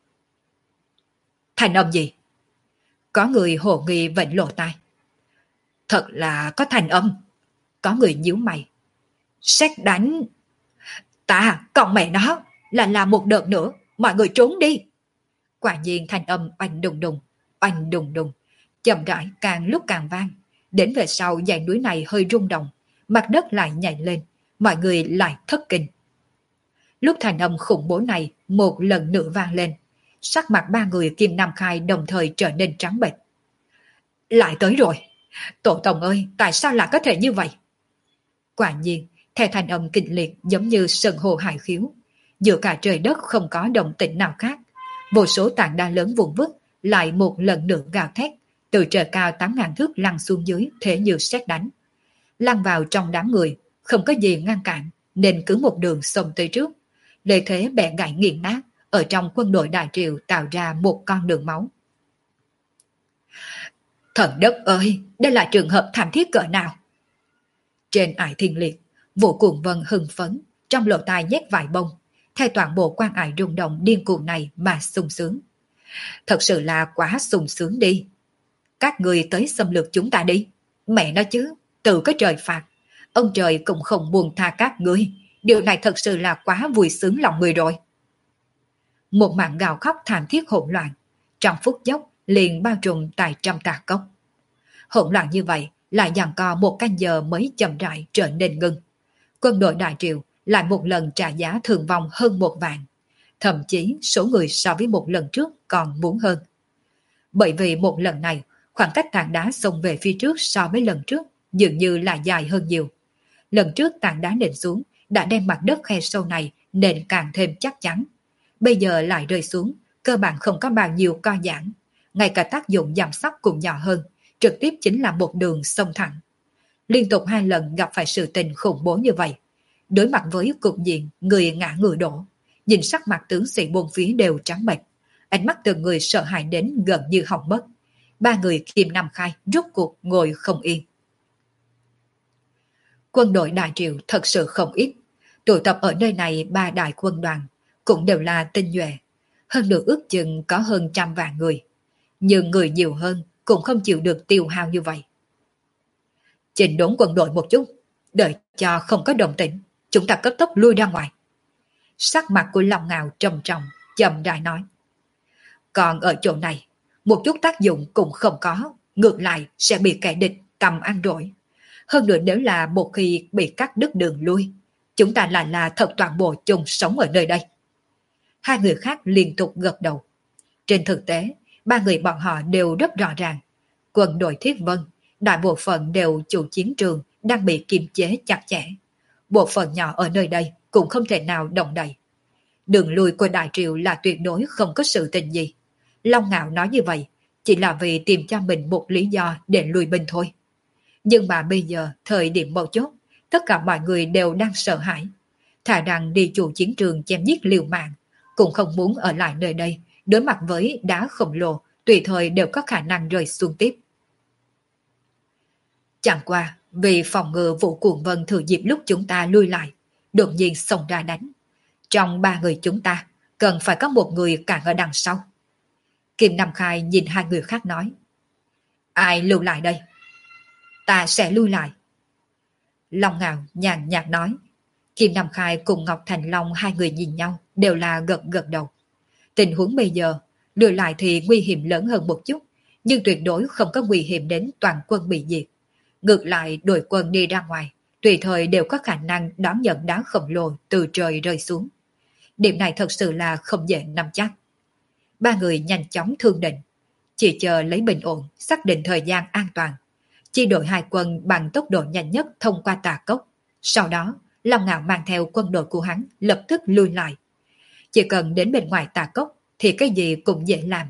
thành âm gì? Có người hồ nghi vệnh lộ tai. Thật là có thành âm. Có người nhíu mày. Sét đánh. Ta, còn mẹ nó, là làm một đợt nữa, mọi người trốn đi. Quả nhiên thành âm oanh đùng đùng, oanh đùng đùng, chậm rãi càng lúc càng vang. Đến về sau dãy núi này hơi rung động, mặt đất lại nhảy lên, mọi người lại thất kinh. Lúc thành âm khủng bố này một lần nữa vang lên, sắc mặt ba người Kim Nam Khai đồng thời trở nên trắng bệch. Lại tới rồi. Tổ tông ơi, tại sao lại có thể như vậy? Quả nhiên, theo thành âm kịch liệt giống như sân hồ hải khiếu, giữa cả trời đất không có động tĩnh nào khác. Vô số tảng đá lớn vụn vứt lại một lần nữa gào thét, từ trời cao tám ngàn thước lăn xuống dưới thế như sét đánh. Lăn vào trong đám người, không có gì ngăn cản, nên cứ một đường xông tới trước. Lợi thế bẻ gãy nghiền nát, ở trong quân đội Đại Triều tạo ra một con đường máu. Thần đất ơi, đây là trường hợp thảm thiết cỡ nào? Trên ải thiên liệt, Vũ Cuồng Vân hưng phấn, trong lỗ tai nhét vài bông, theo toàn bộ quan ải rung động điên cuồng này mà sung sướng. Thật sự là quá sung sướng đi. Các người tới xâm lược chúng ta đi. Mẹ nói chứ, tự có trời phạt. Ông trời cũng không buông tha các ngươi. Điều này thật sự là quá vui sướng lòng người rồi. Một màn gào khóc thảm thiết hỗn loạn, trong phút chốc liền bao trùm tại trăm tà cốc. Hỗn loạn như vậy lại giằng co một canh giờ mới chậm rãi trở nên ngưng. Quân đội Đại Triều lại một lần trả giá thương vong hơn một vạn. Thậm chí số người so với một lần trước còn muốn hơn. Bởi vì một lần này, khoảng cách tảng đá xông về phía trước so với lần trước dường như là dài hơn nhiều. Lần trước tảng đá nện xuống đã đem mặt đất khe sâu này nện càng thêm chắc chắn. Bây giờ lại rơi xuống, cơ bản không có bao nhiêu co giãn. Ngay cả tác dụng giảm sóc cũng nhỏ hơn, trực tiếp chính là một đường sông thẳng. Liên tục hai lần gặp phải sự tình khủng bố như vậy. Đối mặt với cục diện người ngã người đổ, nhìn sắc mặt tướng sĩ bốn phía đều trắng bệch, ánh mắt từng người sợ hãi đến gần như hỏng mất. Ba người Kim Nam Khai rốt cuộc ngồi không yên. Quân đội Đại Triều thật sự không ít, tụ tập ở nơi này ba đại quân đoàn, cũng đều là tinh nhuệ, hơn được ước chừng có hơn trăm vạn người. Nhưng người nhiều hơn cũng không chịu được tiêu hao như vậy. Chỉnh đốn quân đội một chút, đợi cho không có động tĩnh, chúng ta cấp tốc lui ra ngoài. Sắc mặt của Long Ngạo trầm trọng, chậm rãi nói. Còn ở chỗ này, một chút tác dụng cũng không có, ngược lại sẽ bị kẻ địch cầm ăn rỗi. Hơn nữa nếu là một khi bị cắt đứt đường lui, chúng ta lại là thật toàn bộ chung sống ở nơi đây. Hai người khác liên tục gật đầu. Trên thực tế, ba người bọn họ đều rất rõ ràng. Quân đội Thiết Vân, đại bộ phận đều chủ chiến trường đang bị kiềm chế chặt chẽ. Bộ phận nhỏ ở nơi đây cũng không thể nào động đậy. Đường lui của Đại Triều là tuyệt đối không có sự tình gì. Long Ngạo nói như vậy chỉ là vì tìm cho mình một lý do để lùi binh thôi. Nhưng mà bây giờ, thời điểm mấu chốt, tất cả mọi người đều đang sợ hãi. Thà rằng đi chủ chiến trường chém giết liều mạng, cũng không muốn ở lại nơi đây, đối mặt với đá khổng lồ, tùy thời đều có khả năng rơi xuống tiếp. Chẳng qua, vì phòng ngừa Vũ Cuồng Vân thừa dịp lúc chúng ta lui lại, đột nhiên xông ra đánh. Trong ba người chúng ta, cần phải có một người cản ở đằng sau. Kim Nam Khai nhìn hai người khác nói. Ai lưu lại đây? Ta sẽ lui lại. Long Ngạo nhàn nhạt nói. Kim Nam Khai cùng Ngọc Thành Long hai người nhìn nhau, đều là gật gật đầu. Tình huống bây giờ, lùi lại thì nguy hiểm lớn hơn một chút, nhưng tuyệt đối không có nguy hiểm đến toàn quân bị diệt. Ngược lại đội quân đi ra ngoài, tùy thời đều có khả năng đón nhận đá khổng lồ từ trời rơi xuống. Điểm này thật sự là không dễ nắm chắc. Ba người nhanh chóng thương định, chỉ chờ lấy bình ổn, xác định thời gian an toàn. Chi đội hai quân bằng tốc độ nhanh nhất thông qua tà cốc. Sau đó, Long Ngạo mang theo quân đội của hắn lập tức lui lại. Chỉ cần đến bên ngoài tà cốc thì cái gì cũng dễ làm.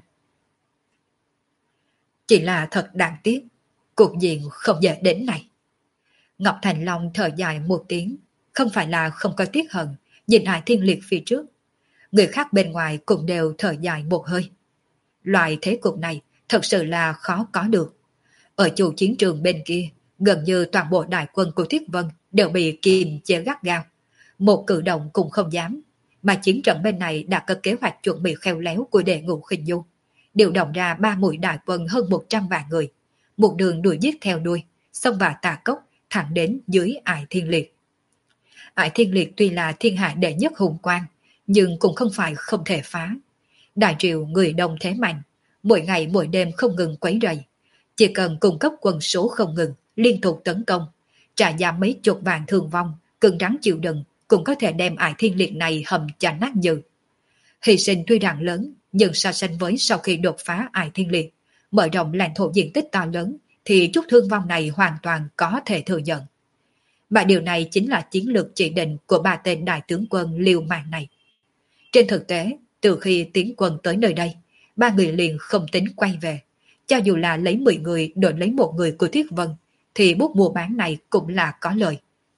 Chỉ là thật đáng tiếc, cuộc diện không dễ đến này. Ngọc Thành Long thở dài một tiếng, không phải là không có tiếc hận, nhìn Hải Thiên Liệt phía trước. Người khác bên ngoài cũng đều thở dài một hơi. Loại thế cục này thật sự là khó có được. Ở chủ chiến trường bên kia, gần như toàn bộ đại quân của Thiết Vân đều bị kiềm chế gắt gao. Một cử động cũng không dám, mà chiến trận bên này đã có kế hoạch chuẩn bị khéo léo của đệ ngũ khinh du. Điều động ra ba mũi đại quân hơn một trăm vạn người, một đường đuổi giết theo đuôi, xông vào tà cốc, thẳng đến dưới Ải Thiên Liệt. Ải Thiên Liệt tuy là thiên hạ đệ nhất hùng quan, nhưng cũng không phải không thể phá. Đại triều người đông thế mạnh, mỗi ngày mỗi đêm không ngừng quấy rầy. Chỉ cần cung cấp quân số không ngừng, liên tục tấn công, trả giá mấy chục vạn thương vong, cứng rắn chịu đựng, cũng có thể đem Ải Thiên Liệt này hầm cho nát nhừ. Hy sinh tuy rằng lớn, nhưng so sánh với sau khi đột phá Ải Thiên Liệt, mở rộng lãnh thổ diện tích to lớn, thì chút thương vong này hoàn toàn có thể thừa nhận. Mà điều này chính là chiến lược chỉ định của ba tên đại tướng quân liều mạng này. Trên thực tế, từ khi tiến quân tới nơi đây, ba người liền không tính quay về. Cho dù là lấy mười người đổi lấy một người của Thiết Vân, thì bút mua bán này cũng là có lời.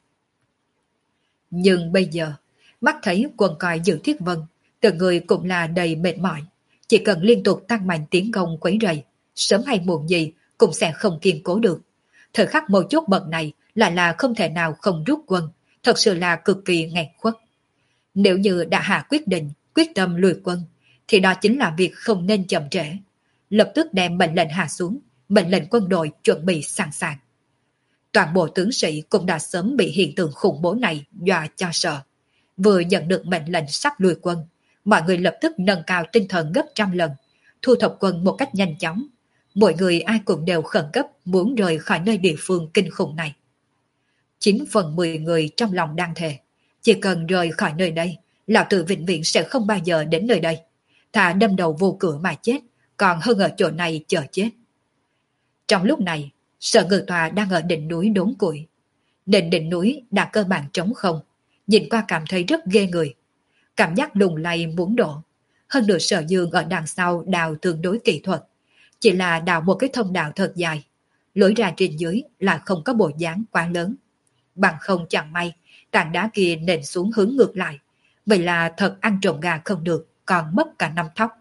Nhưng bây giờ, mắt thấy quân coi giữ Thiết Vân, từng người cũng là đầy mệt mỏi. Chỉ cần liên tục tăng mạnh tiến công quấy rầy, sớm hay muộn gì cũng sẽ không kiên cố được. Thời khắc mấu chốt bậc này lại là không thể nào không rút quân, thật sự là cực kỳ nghẹn khuất. Nếu như đã hạ quyết định, quyết tâm lùi quân, thì đó chính là việc không nên chậm trễ. Lập tức đem mệnh lệnh hạ xuống, mệnh lệnh quân đội chuẩn bị sẵn sàng. Toàn bộ tướng sĩ cũng đã sớm bị hiện tượng khủng bố này dọa cho sợ. Vừa nhận được mệnh lệnh sắp lùi quân, mọi người lập tức nâng cao tinh thần gấp trăm lần, thu thập quân một cách nhanh chóng. Mỗi người ai cũng đều khẩn cấp muốn rời khỏi nơi địa phương kinh khủng này. Chín phần mười người trong lòng đang thề, chỉ cần rời khỏi nơi đây, lão tử vĩnh viễn sẽ không bao giờ đến nơi đây. Thà đâm đầu vô cửa mà chết, còn hơn ở chỗ này chờ chết. Trong lúc này, Sở Ngự Tòa đang ở đỉnh núi đốn củi. Nền đỉnh núi đã cơ bản trống không, nhìn qua cảm thấy rất ghê người. Cảm giác lùng lay muốn đổ. Hơn nữa Sở Dương ở đằng sau đào tương đối kỹ thuật, chỉ là đào một cái thông đạo thật dài, lối ra trên dưới là không có bộ dáng quá lớn. Bằng không chẳng may, tảng đá kia nện xuống hướng ngược lại, vậy là thật ăn trộm gà không được, còn mất cả năm thóc.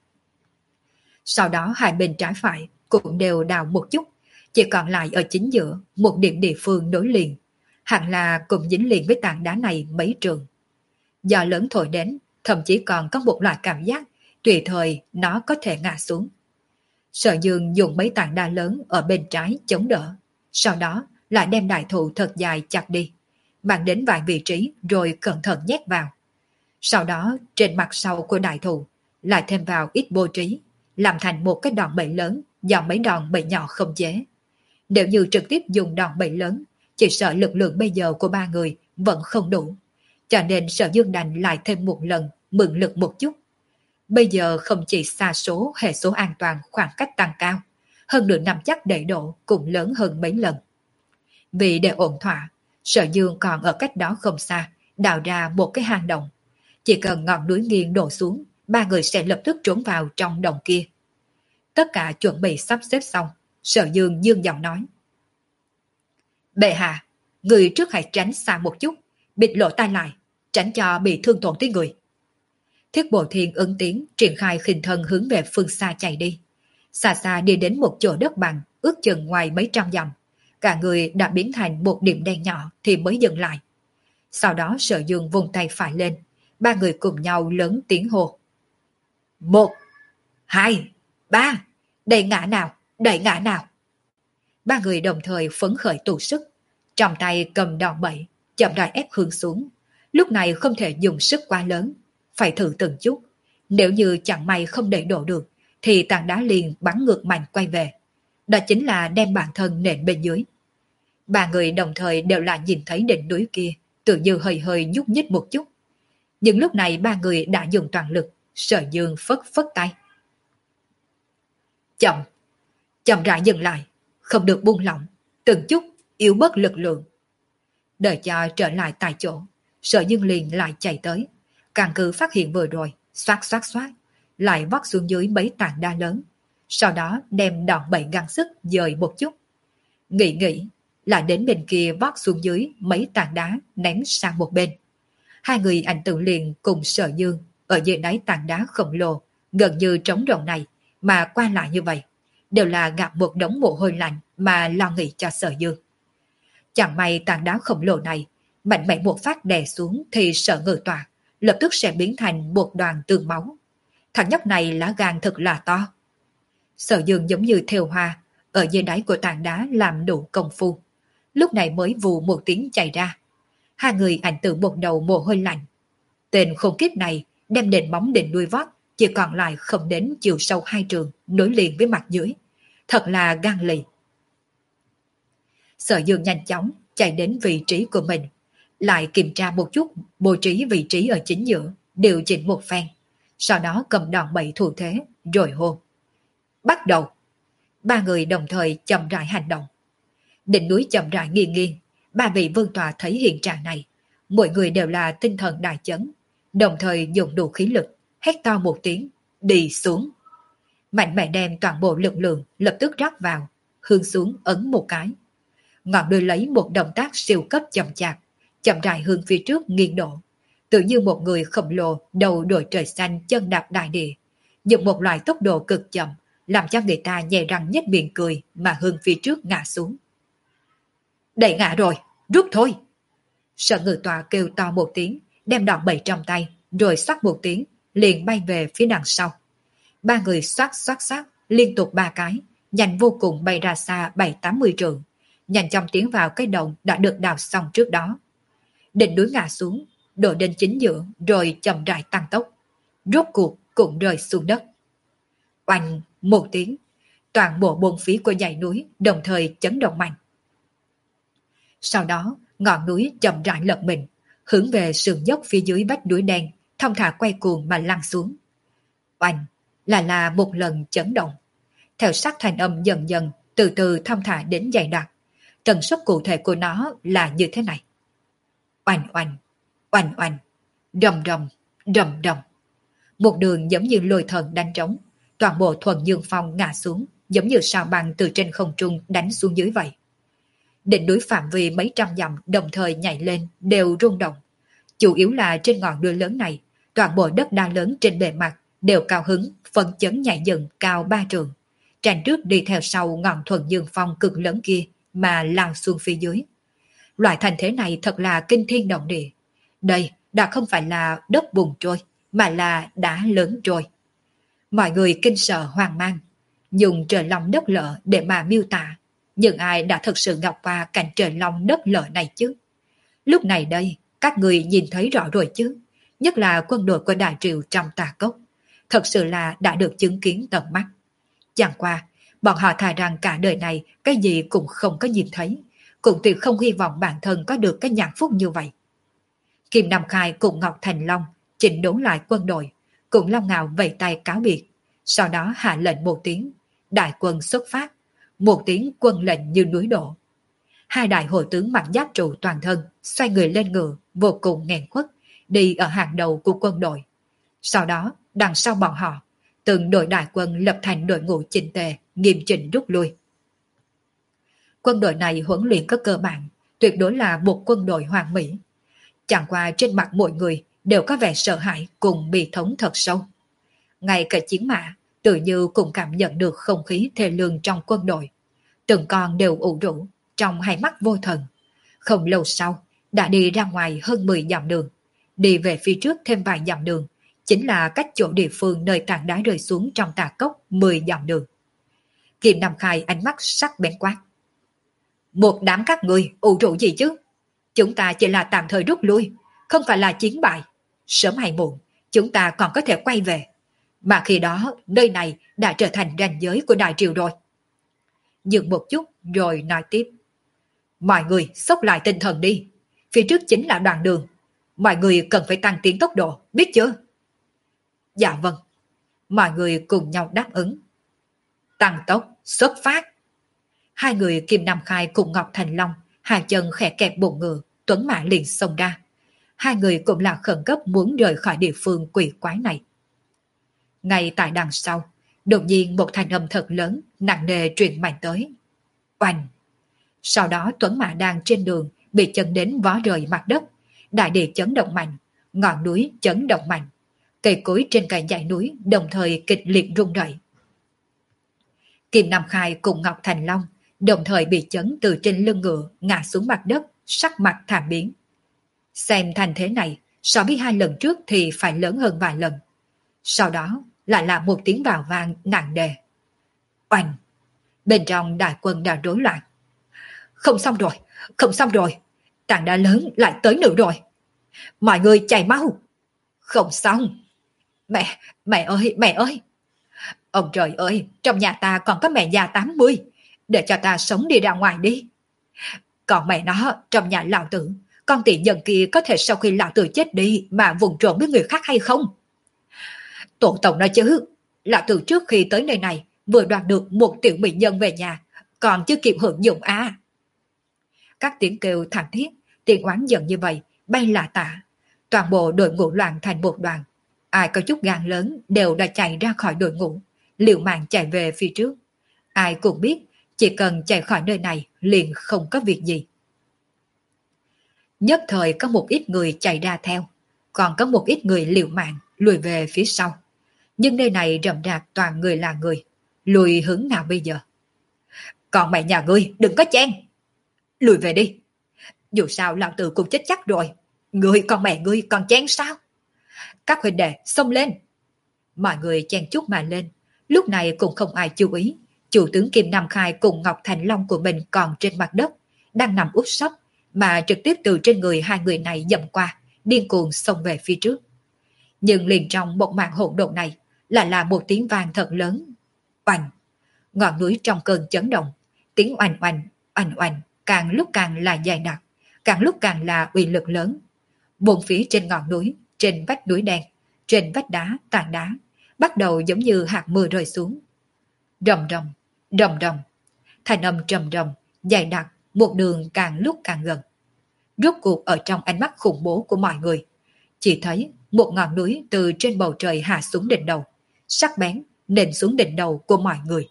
Sau đó hai bên trái phải cũng đều đào một chút, chỉ còn lại ở chính giữa một điểm địa phương nối liền, hẳn là cùng dính liền với tảng đá này mấy trường. Gió lớn thổi đến, thậm chí còn có một loại cảm giác tùy thời nó có thể ngã xuống. Sở Dương dùng mấy tảng đá lớn ở bên trái chống đỡ, sau đó lại đem đại thụ thật dài chặt đi, mang đến vài vị trí rồi cẩn thận nhét vào. Sau đó trên mặt sau của đại thụ lại thêm vào ít bố trí, làm thành một cái đòn bẩy lớn do mấy đòn bẩy nhỏ không chế. Nếu như trực tiếp dùng đòn bẩy lớn, chỉ sợ lực lượng bây giờ của ba người vẫn không đủ, cho nên Sở Dương đành lại thêm một lần mượn lực một chút. Bây giờ không chỉ xa số hệ số an toàn khoảng cách tăng cao, hơn nữa nắm chắc đẩy độ cũng lớn hơn mấy lần. Vì để ổn thỏa, Sở Dương còn ở cách đó không xa đào ra một cái hang động. Chỉ cần ngọn núi nghiêng đổ xuống, ba người sẽ lập tức trốn vào trong động kia. Tất cả chuẩn bị sắp xếp xong, Sở Dương dương giọng nói: Bệ hạ, người trước hãy tránh xa một chút, bịt lỗ tai lại, tránh cho bị thương tổn tới người. Thiết Bộ Thiên ứng tiếng triển khai khinh thân hướng về phương xa chạy đi. Xa xa đi đến một chỗ đất bằng, ước chừng ngoài mấy trăm dặm. Cả người đã biến thành một điểm đen nhỏ thì mới dừng lại. Sau đó Sở Dương vùng tay phải lên, ba người cùng nhau lớn tiếng hô: Một, hai, ba, đẩy ngã nào, đẩy ngã nào. Ba người đồng thời phấn khởi tụ sức, trong tay cầm đòn bẩy, chậm rãi ép hướng xuống. Lúc này không thể dùng sức quá lớn, phải thử từng chút. Nếu như chẳng may không đẩy đổ được, thì tảng đá liền bắn ngược mạnh quay về. Đó chính là đem bản thân nện bên dưới. Ba người đồng thời đều là nhìn thấy đỉnh núi kia, tự như hơi hơi nhúc nhích một chút. Nhưng lúc này ba người đã dùng toàn lực, Sở Dương phất phất tay, Chậm, chậm rãi dừng lại, không được buông lỏng, từng chút yếu bớt lực lượng. Đợi cho trở lại tại chỗ, Sở Dương liền lại chạy tới, càng cứ phát hiện vừa rồi, xoát xoát xoát, lại vót xuống dưới mấy tảng đá lớn, sau đó đem đòn bẩy gắng sức dời một chút. Nghĩ nghĩ, lại đến bên kia vót xuống dưới mấy tảng đá ném sang một bên. Hai người ảnh tự liền cùng Sở Dương ở dưới đáy tảng đá khổng lồ, gần như trống rỗng này, mà qua lại như vậy, đều là gặp một đống mồ hôi lạnh mà lo nghĩ cho Sở Dương. Chẳng may tảng đá khổng lồ này, mạnh mẽ một phát đè xuống thì Sở Ngự Tọa lập tức sẽ biến thành một đoàn tường máu. Thằng nhóc này lá gan thật là to. Sở Dương giống như thêu hoa, ở dưới đáy của tảng đá làm đủ công phu. Lúc này mới vù một tiếng chạy ra. Hai người ảnh tự một đầu mồ hôi lạnh. Tên khốn kiếp này đem nền móng định đuôi vót, chỉ còn lại không đến chiều sâu hai trường, nối liền với mặt dưới. Thật là gan lì. Sở Dương nhanh chóng chạy đến vị trí của mình, lại kiểm tra một chút bố trí vị trí ở chính giữa, điều chỉnh một phen. Sau đó cầm đòn bẩy thủ thế, rồi hô. Bắt đầu. Ba người đồng thời chậm rãi hành động. Đỉnh núi chậm rãi nghiêng nghiêng, ba vị vương tọa thấy hiện trạng này, mỗi người đều là tinh thần đại chấn, đồng thời dùng đủ khí lực, hét to một tiếng, đi xuống. Mạnh mẽ đem toàn bộ lực lượng lập tức rót vào, hướng xuống ấn một cái. Ngọn đuôi lấy một động tác siêu cấp chậm chạp, chậm rãi hướng phía trước nghiêng đổ, tự như một người khổng lồ đầu đội trời xanh chân đạp đại địa, dùng một loại tốc độ cực chậm, làm cho người ta nhè răng nhếch miệng cười mà hướng phía trước ngã xuống. Đẩy ngã rồi, rút thôi. Sở Ngự Tọa kêu to một tiếng, đem đòn bẩy trong tay, rồi xoát một tiếng, liền bay về phía đằng sau. Ba người xoát xoát xoát, liên tục ba cái, nhanh vô cùng bay ra xa bảy tám mươi trượng, nhanh chóng tiến vào cái động đã được đào xong trước đó. Đỉnh núi ngã xuống, đổ đến chính giữa, rồi chậm rãi tăng tốc, rốt cuộc cũng rơi xuống đất. Oanh một tiếng, toàn bộ bốn phía của dãy núi đồng thời chấn động mạnh. Sau đó, ngọn núi chậm rãi lật mình, hướng về sườn dốc phía dưới vách núi đen, thong thả quay cuồng mà lăn xuống. Oanh, là là một lần chấn động. Theo sắc thanh âm dần dần, từ từ thong thả đến dày đặc. Tần suất cụ thể của nó là như thế này. Oanh oanh, oanh oanh, rầm rầm, rầm rầm. Một đường giống như lôi thần đánh trống, toàn bộ thuần dương phong ngã xuống, giống như sao băng từ trên không trung đánh xuống dưới vậy. Đỉnh núi phạm vi mấy trăm dặm đồng thời nhảy lên, đều rung động. Chủ yếu là trên ngọn núi lớn này, toàn bộ đất đá lớn trên bề mặt đều cao hứng, phấn chấn nhảy dần cao ba trường. Tràn trước đi theo sau ngọn thuần dương phong cực lớn kia mà lao xuống phía dưới. Loại thành thế này thật là kinh thiên động địa. Đây đã không phải là đất bùn trôi, mà là đá lớn trôi. Mọi người kinh sợ hoang mang, dùng trời long đất lở để mà miêu tả. Nhưng ai đã thực sự gặp qua cảnh trời long đất lở này chứ? Lúc này đây, các người nhìn thấy rõ rồi chứ? Nhất là quân đội của Đại Triều trong Tà Cốc. Thật sự là đã được chứng kiến tận mắt. Chẳng qua, bọn họ thà rằng cả đời này cái gì cũng không có nhìn thấy, cũng tuyệt không hy vọng bản thân có được cái nhạc phúc như vậy. Kim Nam Khai cùng Ngọc Thành Long chỉnh đốn lại quân đội, cùng Long Ngạo vẫy tay cáo biệt, sau đó hạ lệnh một tiếng, đại quân xuất phát, một tiếng quân lệnh như núi đổ. Hai đại hội tướng mặc giáp trụ toàn thân, xoay người lên ngựa, vô cùng nghẹn khuất, đi ở hàng đầu của quân đội. Sau đó, đằng sau bọn họ, từng đội đại quân lập thành đội ngũ chỉnh tề, nghiêm chỉnh rút lui. Quân đội này huấn luyện có cơ bản, tuyệt đối là một quân đội hoàn mỹ. Chẳng qua trên mặt mọi người đều có vẻ sợ hãi cùng bi thống thật sâu. Ngay cả chiến mã, tự như cũng cảm nhận được không khí thê lương trong quân đội. Từng con đều ủ rũ, trong hai mắt vô thần. Không lâu sau, đã đi ra ngoài hơn mười dặm đường. Đi về phía trước thêm vài dặm đường, chính là cách chỗ địa phương nơi tảng đá rơi xuống trong Tà Cốc mười dặm đường. Kim Nam Khai ánh mắt sắc bén quát. Một đám các người ủ rũ gì chứ? Chúng ta chỉ là tạm thời rút lui, không phải là chiến bại. Sớm hay muộn, chúng ta còn có thể quay về. Mà khi đó, nơi này đã trở thành ranh giới của Đại Triều rồi. Dừng một chút rồi nói tiếp. Mọi người xốc lại tinh thần đi. Phía trước chính là đoạn đường. Mọi người cần phải tăng tiến tốc độ, biết chưa? Dạ vâng. Mọi người cùng nhau đáp ứng. Tăng tốc, xuất phát. Hai người Kim Nam Khai cùng Ngọc Thành Long, hai chân khẽ kẹp bụng ngựa, Tuấn Mã liền xông ra. Hai người cũng là khẩn cấp muốn rời khỏi địa phương quỷ quái này. Ngay tại đằng sau, đột nhiên một thanh âm thật lớn, nặng nề truyền mạnh tới. Oanh! Sau đó Tuấn Mã đang trên đường, bị chấn đến vó rời mặt đất. Đại địa chấn động mạnh, ngọn núi chấn động mạnh. Cây cối trên cả dãy núi đồng thời kịch liệt rung rẩy. Kim Nam Khai cùng Ngọc Thành Long đồng thời bị chấn từ trên lưng ngựa ngã xuống mặt đất, sắc mặt thảm biến. Xem thành thế này, so với hai lần trước thì phải lớn hơn vài lần. Sau đó lại là một tiếng vào vang nặng nề. Oanh! Bên trong đại quân đã rối loạn. Không xong rồi, không xong rồi. Tảng đá lớn lại tới nữa rồi. Mọi người chạy mau. Không xong. Mẹ, mẹ ơi, mẹ ơi. Ông trời ơi, trong nhà ta còn có mẹ già tám mươi. Để cho ta sống đi ra ngoài đi. Còn mẹ nó, trong nhà lão tử, con tỷ nhân kia có thể sau khi lão tử chết đi mà vùng trộn với người khác hay không? Tổ tổng nói chứ, lão tử trước khi tới nơi này vừa đoạt được một tiểu mỹ nhân về nhà, còn chưa kịp hưởng dụng à. Các tiếng kêu thảm thiết, tiếng oán giận như vậy, bay là tả. Toàn bộ đội ngũ loạn thành một đoàn. Ai có chút gan lớn đều đã chạy ra khỏi đội ngũ, liều mạng chạy về phía trước. Ai cũng biết, chỉ cần chạy khỏi nơi này liền không có việc gì. Nhất thời có một ít người chạy ra theo, còn có một ít người liều mạng lùi về phía sau. Nhưng nơi này rậm rạp toàn người là người, lùi hướng nào bây giờ? Còn mẹ nhà ngươi đừng có chen, lùi về đi. Dù sao lão tử cũng chết chắc rồi, ngươi còn mẹ ngươi còn chen sao? Các huynh đệ xông lên. Mọi người chen chúc mà lên, lúc này cũng không ai chú ý. Chủ tướng Kim Nam Khai cùng Ngọc Thành Long của mình còn trên mặt đất, đang nằm úp sấp, mà trực tiếp từ trên người hai người này dậm qua, điên cuồng xông về phía trước. Nhưng liền trong một màn hỗn độn này, lại là một tiếng vang thật lớn. Oanh! Ngọn núi trong cơn chấn động, tiếng oanh oanh, oanh oanh, càng lúc càng là dài đặc, càng lúc càng là uy lực lớn. Bốn phía trên ngọn núi, trên vách núi đen, trên vách đá, tảng đá, bắt đầu giống như hạt mưa rơi xuống. Rầm rầm, rầm rầm, thanh âm trầm rầm, dài đặc, một đường càng lúc càng gần. Rốt cuộc ở trong ánh mắt khủng bố của mọi người, chỉ thấy một ngọn núi từ trên bầu trời hạ xuống đỉnh đầu, sắc bén nện xuống đỉnh đầu của mọi người.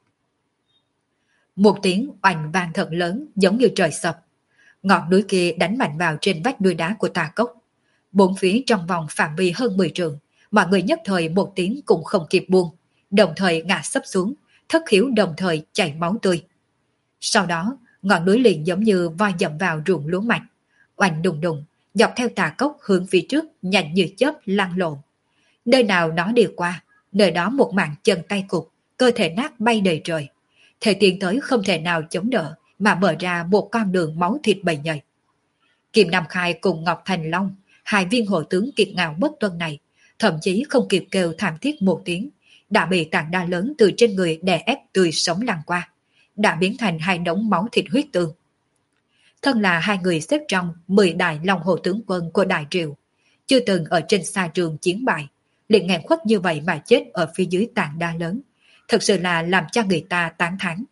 Một tiếng oanh vang thật lớn giống như trời sập. Ngọn núi kia đánh mạnh vào trên vách núi đá của Tà Cốc. Bốn phía trong vòng phạm vi hơn mười trượng, mọi người nhất thời một tiếng cũng không kịp buông, đồng thời ngã sấp xuống, thất khiếu đồng thời chảy máu tươi. Sau đó, ngọn núi liền giống như voi dậm vào ruộng lúa mạch, oanh đùng đùng, dọc theo Tà Cốc hướng phía trước nhanh như chớp lăn lộn. Nơi nào nó đi qua, nơi đó một mảng chân tay cụt, cơ thể nát bay đầy trời. Thể tiến tới không thể nào chống đỡ, mà mở ra một con đường máu thịt bầy nhầy. Kim Nam Khai cùng Ngọc Thành Long, hai viên hộ tướng kiệt ngạo bất tuân này, thậm chí không kịp kêu thảm thiết một tiếng, đã bị tảng đá lớn từ trên người đè ép tươi sống lăn qua, đã biến thành hai đống máu thịt huyết tương. Thân là hai người xếp trong mười đại long hộ tướng quân của Đại Triều, chưa từng ở trên xa trường chiến bại, liền nghẹn khuất như vậy mà chết ở phía dưới tảng đá lớn, thật sự là làm cho người ta tán thán.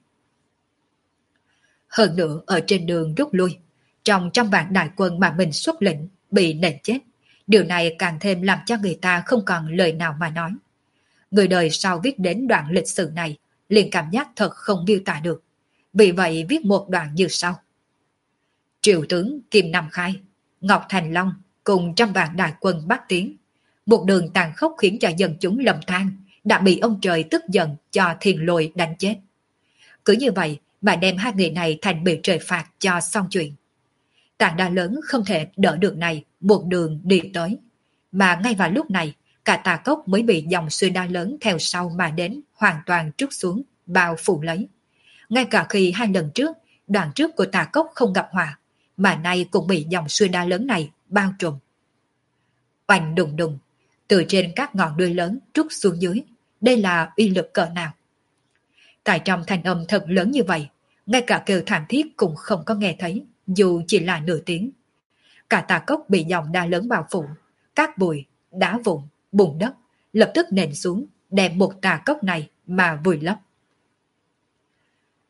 Hơn nữa ở trên đường rút lui, trong trăm vạn đại quân mà mình xuất lĩnh bị nện chết, điều này càng thêm làm cho người ta không còn lời nào mà nói. Người đời sau viết đến đoạn lịch sử này liền cảm giác thật không miêu tả được, vì vậy viết một đoạn như sau. Triều tướng Kim Nam Khai, Ngọc Thành Long cùng trăm vạn đại quân Bắc tiến, một đường tàn khốc khiến cho dân chúng lầm than, đã bị ông trời tức giận cho thiền lôi đánh chết. Cứ như vậy mà đem hai người này thành bị trời phạt cho xong chuyện. Tảng đá lớn không thể đỡ được này một đường đi tới, mà ngay vào lúc này cả Tà Cốc mới bị dòng suối đá lớn theo sau mà đến hoàn toàn trút xuống, bao phủ lấy. Ngay cả khi hai lần trước đoạn trước của Tà Cốc không gặp họa, mà nay cũng bị dòng suối đá lớn này bao trùm. Oanh đùng đùng, từ trên các ngọn núi lớn trút xuống dưới, đây là uy lực cỡ nào? Tại trong thanh âm thật lớn như vậy, ngay cả kêu thảm thiết cũng không có nghe thấy, dù chỉ là nửa tiếng. Cả Tà Cốc bị dòng đá lớn bao phủ, các bụi, đá vụn, bùn đất lập tức nện xuống, đem một Tà Cốc này mà vùi lấp.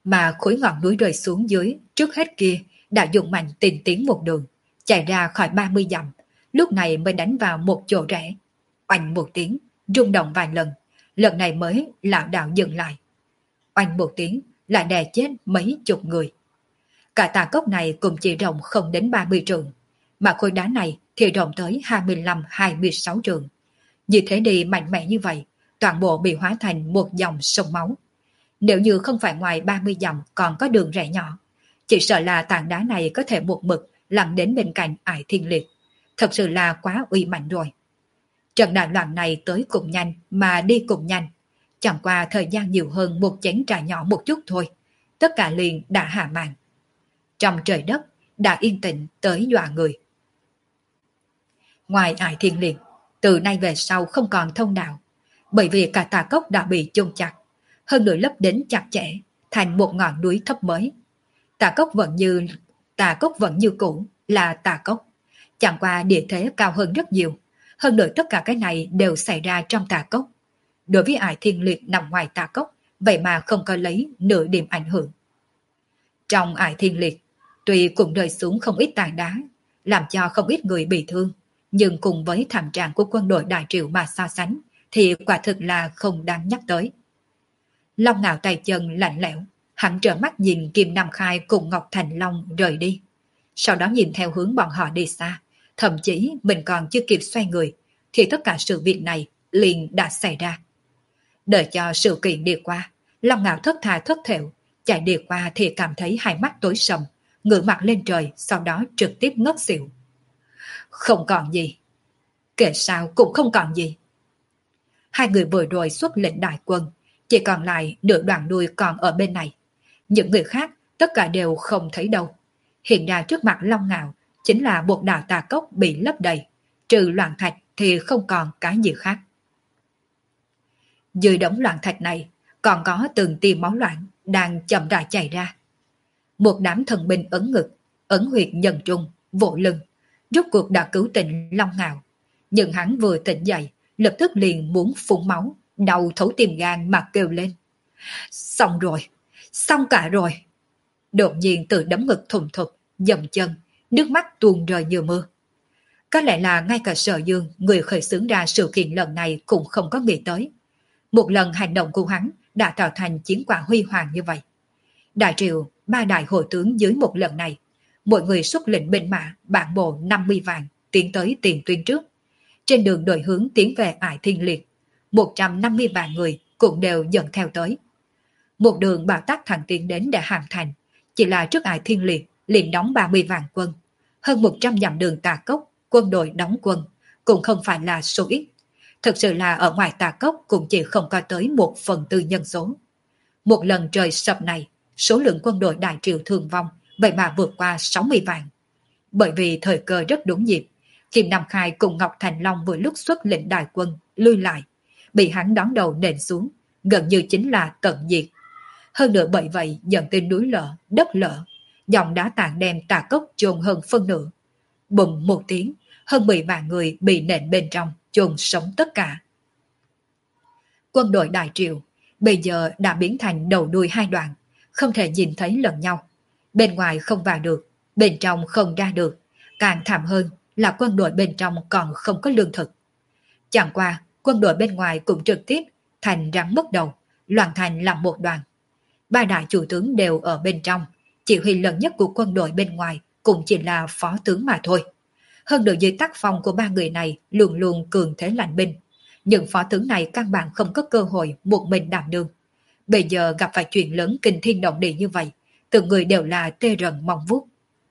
Mà khối ngọn núi rơi xuống dưới trước hết kia đã dùng mạnh tìm tiến một đường, chạy ra khỏi ba mươi dặm, lúc này mới đánh vào một chỗ rẽ. Oanh một tiếng, rung động vài lần, lần này mới lảo đảo dừng lại. Oanh một tiếng, lại đè chết mấy chục người. Cả tà cốc này cũng chỉ rộng không đến ba mươi trượng, mà khối đá này thì rộng tới hai mươi lăm hai mươi sáu trượng. Như thế đi mạnh mẽ như vậy, toàn bộ bị hóa thành một dòng sông máu. Nếu như không phải ngoài ba mươi dặm còn có đường rẽ nhỏ, chỉ sợ là tảng đá này có thể một mực lặn đến bên cạnh Ải Thiên Liệt. Thật sự là quá uy mạnh rồi. Trận đại loạn này tới cũng nhanh mà đi cũng nhanh. Chẳng qua thời gian nhiều hơn một chén trà nhỏ một chút thôi, tất cả liền đã hạ màn. Trong trời đất đã yên tĩnh tới dọa người. Ngoài Ải Thiên Liệt, từ nay về sau không còn thông đạo, bởi vì cả tà cốc đã bị chôn chặt, hơn nữa lấp đến chặt chẽ thành một ngọn núi thấp mới. Tà cốc vẫn như tà cốc vẫn như cũ là tà cốc, chẳng qua địa thế cao hơn rất nhiều, hơn nữa tất cả cái này đều xảy ra trong tà cốc. Đối với Ải Thiên Liệt nằm ngoài tà cốc, vậy mà không có lấy nửa điểm ảnh hưởng. Trong Ải Thiên Liệt, tuy cũng rơi xuống không ít tảng đá, làm cho không ít người bị thương, nhưng cùng với thảm trạng của quân đội Đại Triệu mà so sánh, thì quả thực là không đáng nhắc tới. Long Ngạo tay chân lạnh lẽo, hắn trở mắt nhìn Kim Nam Khai cùng Ngọc Thành Long rời đi. Sau đó nhìn theo hướng bọn họ đi xa, thậm chí mình còn chưa kịp xoay người, thì tất cả sự việc này liền đã xảy ra. Đợi cho sự kiện đi qua, Long Ngạo thất tha thất thểu, chạy đi qua thì cảm thấy hai mắt tối sầm, ngửa mặt lên trời, sau đó trực tiếp ngất xỉu. Không còn gì. Kể sao cũng không còn gì. Hai người vừa rồi xuất lệnh đại quân, chỉ còn lại nửa đoàn đuôi còn ở bên này. Những người khác tất cả đều không thấy đâu. Hiện ra trước mặt Long Ngạo chính là một đảo tà cốc bị lấp đầy, trừ loạn thạch thì không còn cái gì khác. Dưới đống loạn thạch này còn có từng tia máu loãng đang chậm rãi chảy ra. Một đám thần binh ấn ngực, ấn huyệt nhân trung, vỗ lưng, rốt cuộc đã cứu tỉnh Long Ngạo. Nhưng hắn vừa tỉnh dậy, lập tức liền muốn phun máu, đầu thấu tim gan mà kêu lên. Xong rồi, xong cả rồi. Đột nhiên từ đấm ngực thùng thục, dầm chân, nước mắt tuôn rơi như mưa. Có lẽ là ngay cả Sở Dương, người khởi xướng ra sự kiện lần này cũng không có nghĩ tới. Một lần hành động của hắn đã tạo thành chiến quả huy hoàng như vậy. Đại Triệu, ba đại hội tướng dưới một lần này, mỗi người xuất lệnh binh mã bản bộ năm mươi vạn tiến tới tiền tuyến trước. Trên đường đổi hướng tiến về Ải Thiên Liệt, một trăm năm mươi vạn người cũng đều dẫn theo tới. Một đường bảo tắc thẳng tiến đến để hoàn thành, chỉ là trước Ải Thiên Liệt liền đóng ba mươi vạn quân, hơn một trăm dặm đường tà cốc, quân đội đóng quân, cũng không phải là số ít. Thực sự là ở ngoài tà cốc cũng chỉ không có tới một phần tư nhân số. Một lần trời sập này, số lượng quân đội Đại Triệu thương vong vậy mà vượt qua sáu mươi vạn. Bởi vì thời cơ rất đúng dịp, Kim Nam Khai cùng Ngọc Thành Long vừa lúc xuất lệnh đại quân lui lại, bị hắn đón đầu nện xuống, gần như chính là tận diệt. Hơn nữa bởi vậy dẫn tới núi lở, đất lở, dòng đá tảng đem tà cốc chôn hơn phân nửa. Bùm một tiếng, hơn mười vạn người bị nện bên trong, chôn sống tất cả. Quân đội Đại Triệu bây giờ đã biến thành đầu đuôi hai đoạn, không thể nhìn thấy lẫn nhau. Bên ngoài không vào được, bên trong không ra được, càng thảm hơn là quân đội bên trong còn không có lương thực. Chẳng qua, quân đội bên ngoài cũng trực tiếp thành rắn mất đầu, loạn thành làm một đoàn. Ba đại chủ tướng đều ở bên trong, chỉ huy lớn nhất của quân đội bên ngoài cũng chỉ là phó tướng mà thôi. Hơn nữa dưới tác phong của ba người này luôn luôn cường thế lãnh binh, nhưng phó tướng này căn bản không có cơ hội một mình đảm đương. Bây giờ gặp phải chuyện lớn kinh thiên động địa như vậy, từng người đều là tê rần mong vuốt.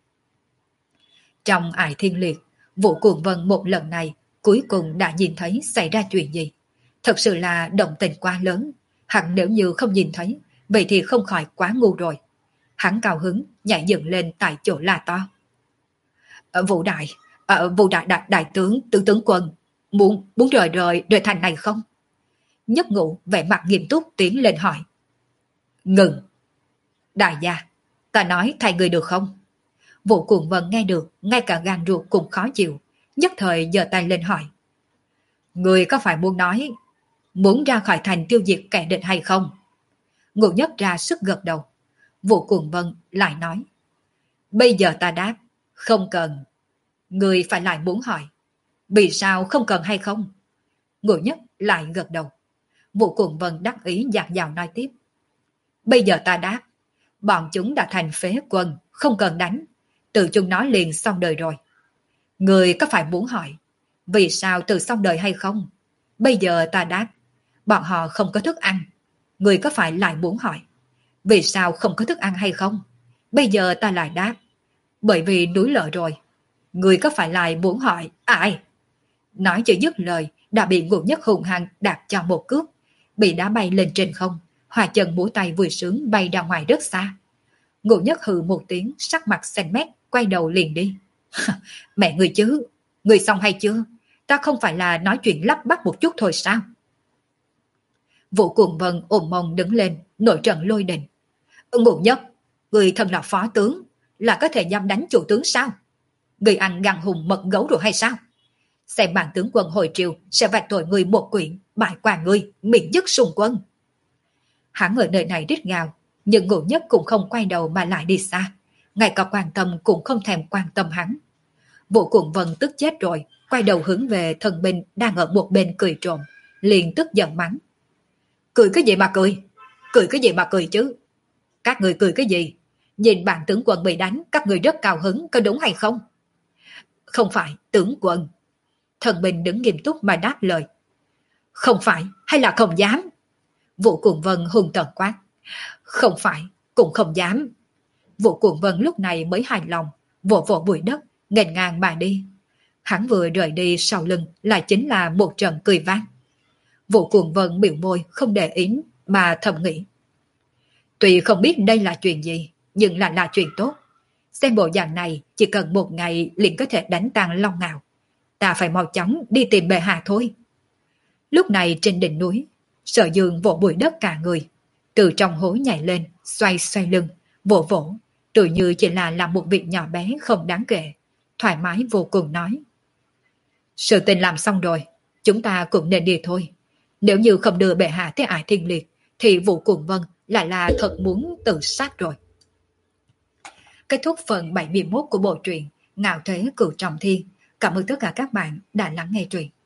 Trong Ải Thiên Liệt, Vũ Cuồng Vân một lần này cuối cùng đã nhìn thấy xảy ra chuyện gì. Thật sự là động tình quá lớn, hẳn nếu như không nhìn thấy, vậy thì không khỏi quá ngu rồi. Hắn cao hứng nhảy dựng lên tại chỗ la to. Ở Vũ Đại, ở Vũ Đại đại, đại tướng, tướng tướng quân, muốn, muốn rời rời rời thành này không? Nhất Ngũ vẻ mặt nghiêm túc tiến lên hỏi. Ngừng. Đại gia, ta nói thay người được không? Vũ Cuồng Vân nghe được, ngay cả gan ruột cũng khó chịu, nhất thời giơ tay lên hỏi. Người có phải muốn nói, muốn ra khỏi thành tiêu diệt kẻ địch hay không? Ngũ Nhất ra sức gật đầu. Vũ Cuồng Vân lại nói, bây giờ ta đáp, không cần. Người phải lại muốn hỏi, vì sao không cần hay không? Ngũ Nhất lại gật đầu. Vũ Cuồng Vân đắc ý dạt dào nói tiếp, bây giờ ta đáp, bọn chúng đã thành phế quân, không cần đánh, tự chúng nó liền xong đời rồi. Người có phải muốn hỏi, vì sao tự xong đời hay không? Bây giờ ta đáp, bọn họ không có thức ăn. Người có phải lại muốn hỏi, vì sao không có thức ăn hay không? Bây giờ ta lại đáp, bởi vì núi lở rồi. Người có phải lại muốn hỏi, ai? Nói chưa dứt lời, đã bị Ngũ Nhất hùng hăng đạp cho một cước, bị đá bay lên trên không, hòa chân múa tay vui sướng bay ra ngoài rất xa. Ngũ Nhất hừ một tiếng, sắc mặt xanh mét, quay đầu liền đi. Mẹ người chứ, người xong hay chưa? Ta không phải là nói chuyện lắp bắp một chút thôi sao? Vũ Cuồng Vân ôm mông đứng lên, nổi trận lôi đình. Ngũ Nhất, người thân là phó tướng, là có thể dám đánh chủ tướng sao? Người ăn gan hùng mật gấu rồi hay sao? Xem bản tướng quân hồi triều sẽ vạch tội người một quyển, bại quan người, miễn dứt xung quân. Hắn ở nơi này rít gào, nhưng Ngũ Nhất cũng không quay đầu mà lại đi xa, ngay cả quan tâm cũng không thèm quan tâm hắn. Vũ Cuồng Vân tức chết rồi, quay đầu hướng về thần binh đang ở một bên cười trộm, liền tức giận mắng. Cười cái gì mà cười? Cười cái gì mà cười chứ? Các người cười cái gì? Nhìn bản tướng quân bị đánh, các người rất cao hứng, có đúng hay không? Không phải, tướng quân. Thần binh đứng nghiêm túc mà đáp lời. Không phải, hay là không dám? Vũ Cuồng Vân hung tợn quát. Không phải, cũng không dám. Vũ Cuồng Vân lúc này mới hài lòng, vỗ vỗ bụi đất, nghênh ngang mà đi. Hắn vừa rời đi, sau lưng lại chính là một trận cười vang. Vũ Cuồng Vân biểu môi không để ý mà thầm nghĩ. Tuy không biết đây là chuyện gì, nhưng là là chuyện tốt. Xem bộ dạng này chỉ cần một ngày liền có thể đánh tan Long Ngạo. Ta phải mau chóng đi tìm bệ hạ thôi. Lúc này trên đỉnh núi, Sở Dương vỗ bụi đất cả người, từ trong hố nhảy lên, xoay xoay lưng, vỗ vỗ, tự như chỉ là làm một việc nhỏ bé không đáng kể, thoải mái vô cùng nói. Sự tình làm xong rồi, chúng ta cũng nên đi thôi. Nếu như không đưa bệ hạ tới Ải Thiên Liệt, thì Vũ Cuồng Vân lại là thật muốn tự sát rồi. Kết thúc phần bảy mươi mốt của bộ truyện Ngạo Thế Cửu Trọng Thiên. Cảm ơn tất cả các bạn đã lắng nghe truyện.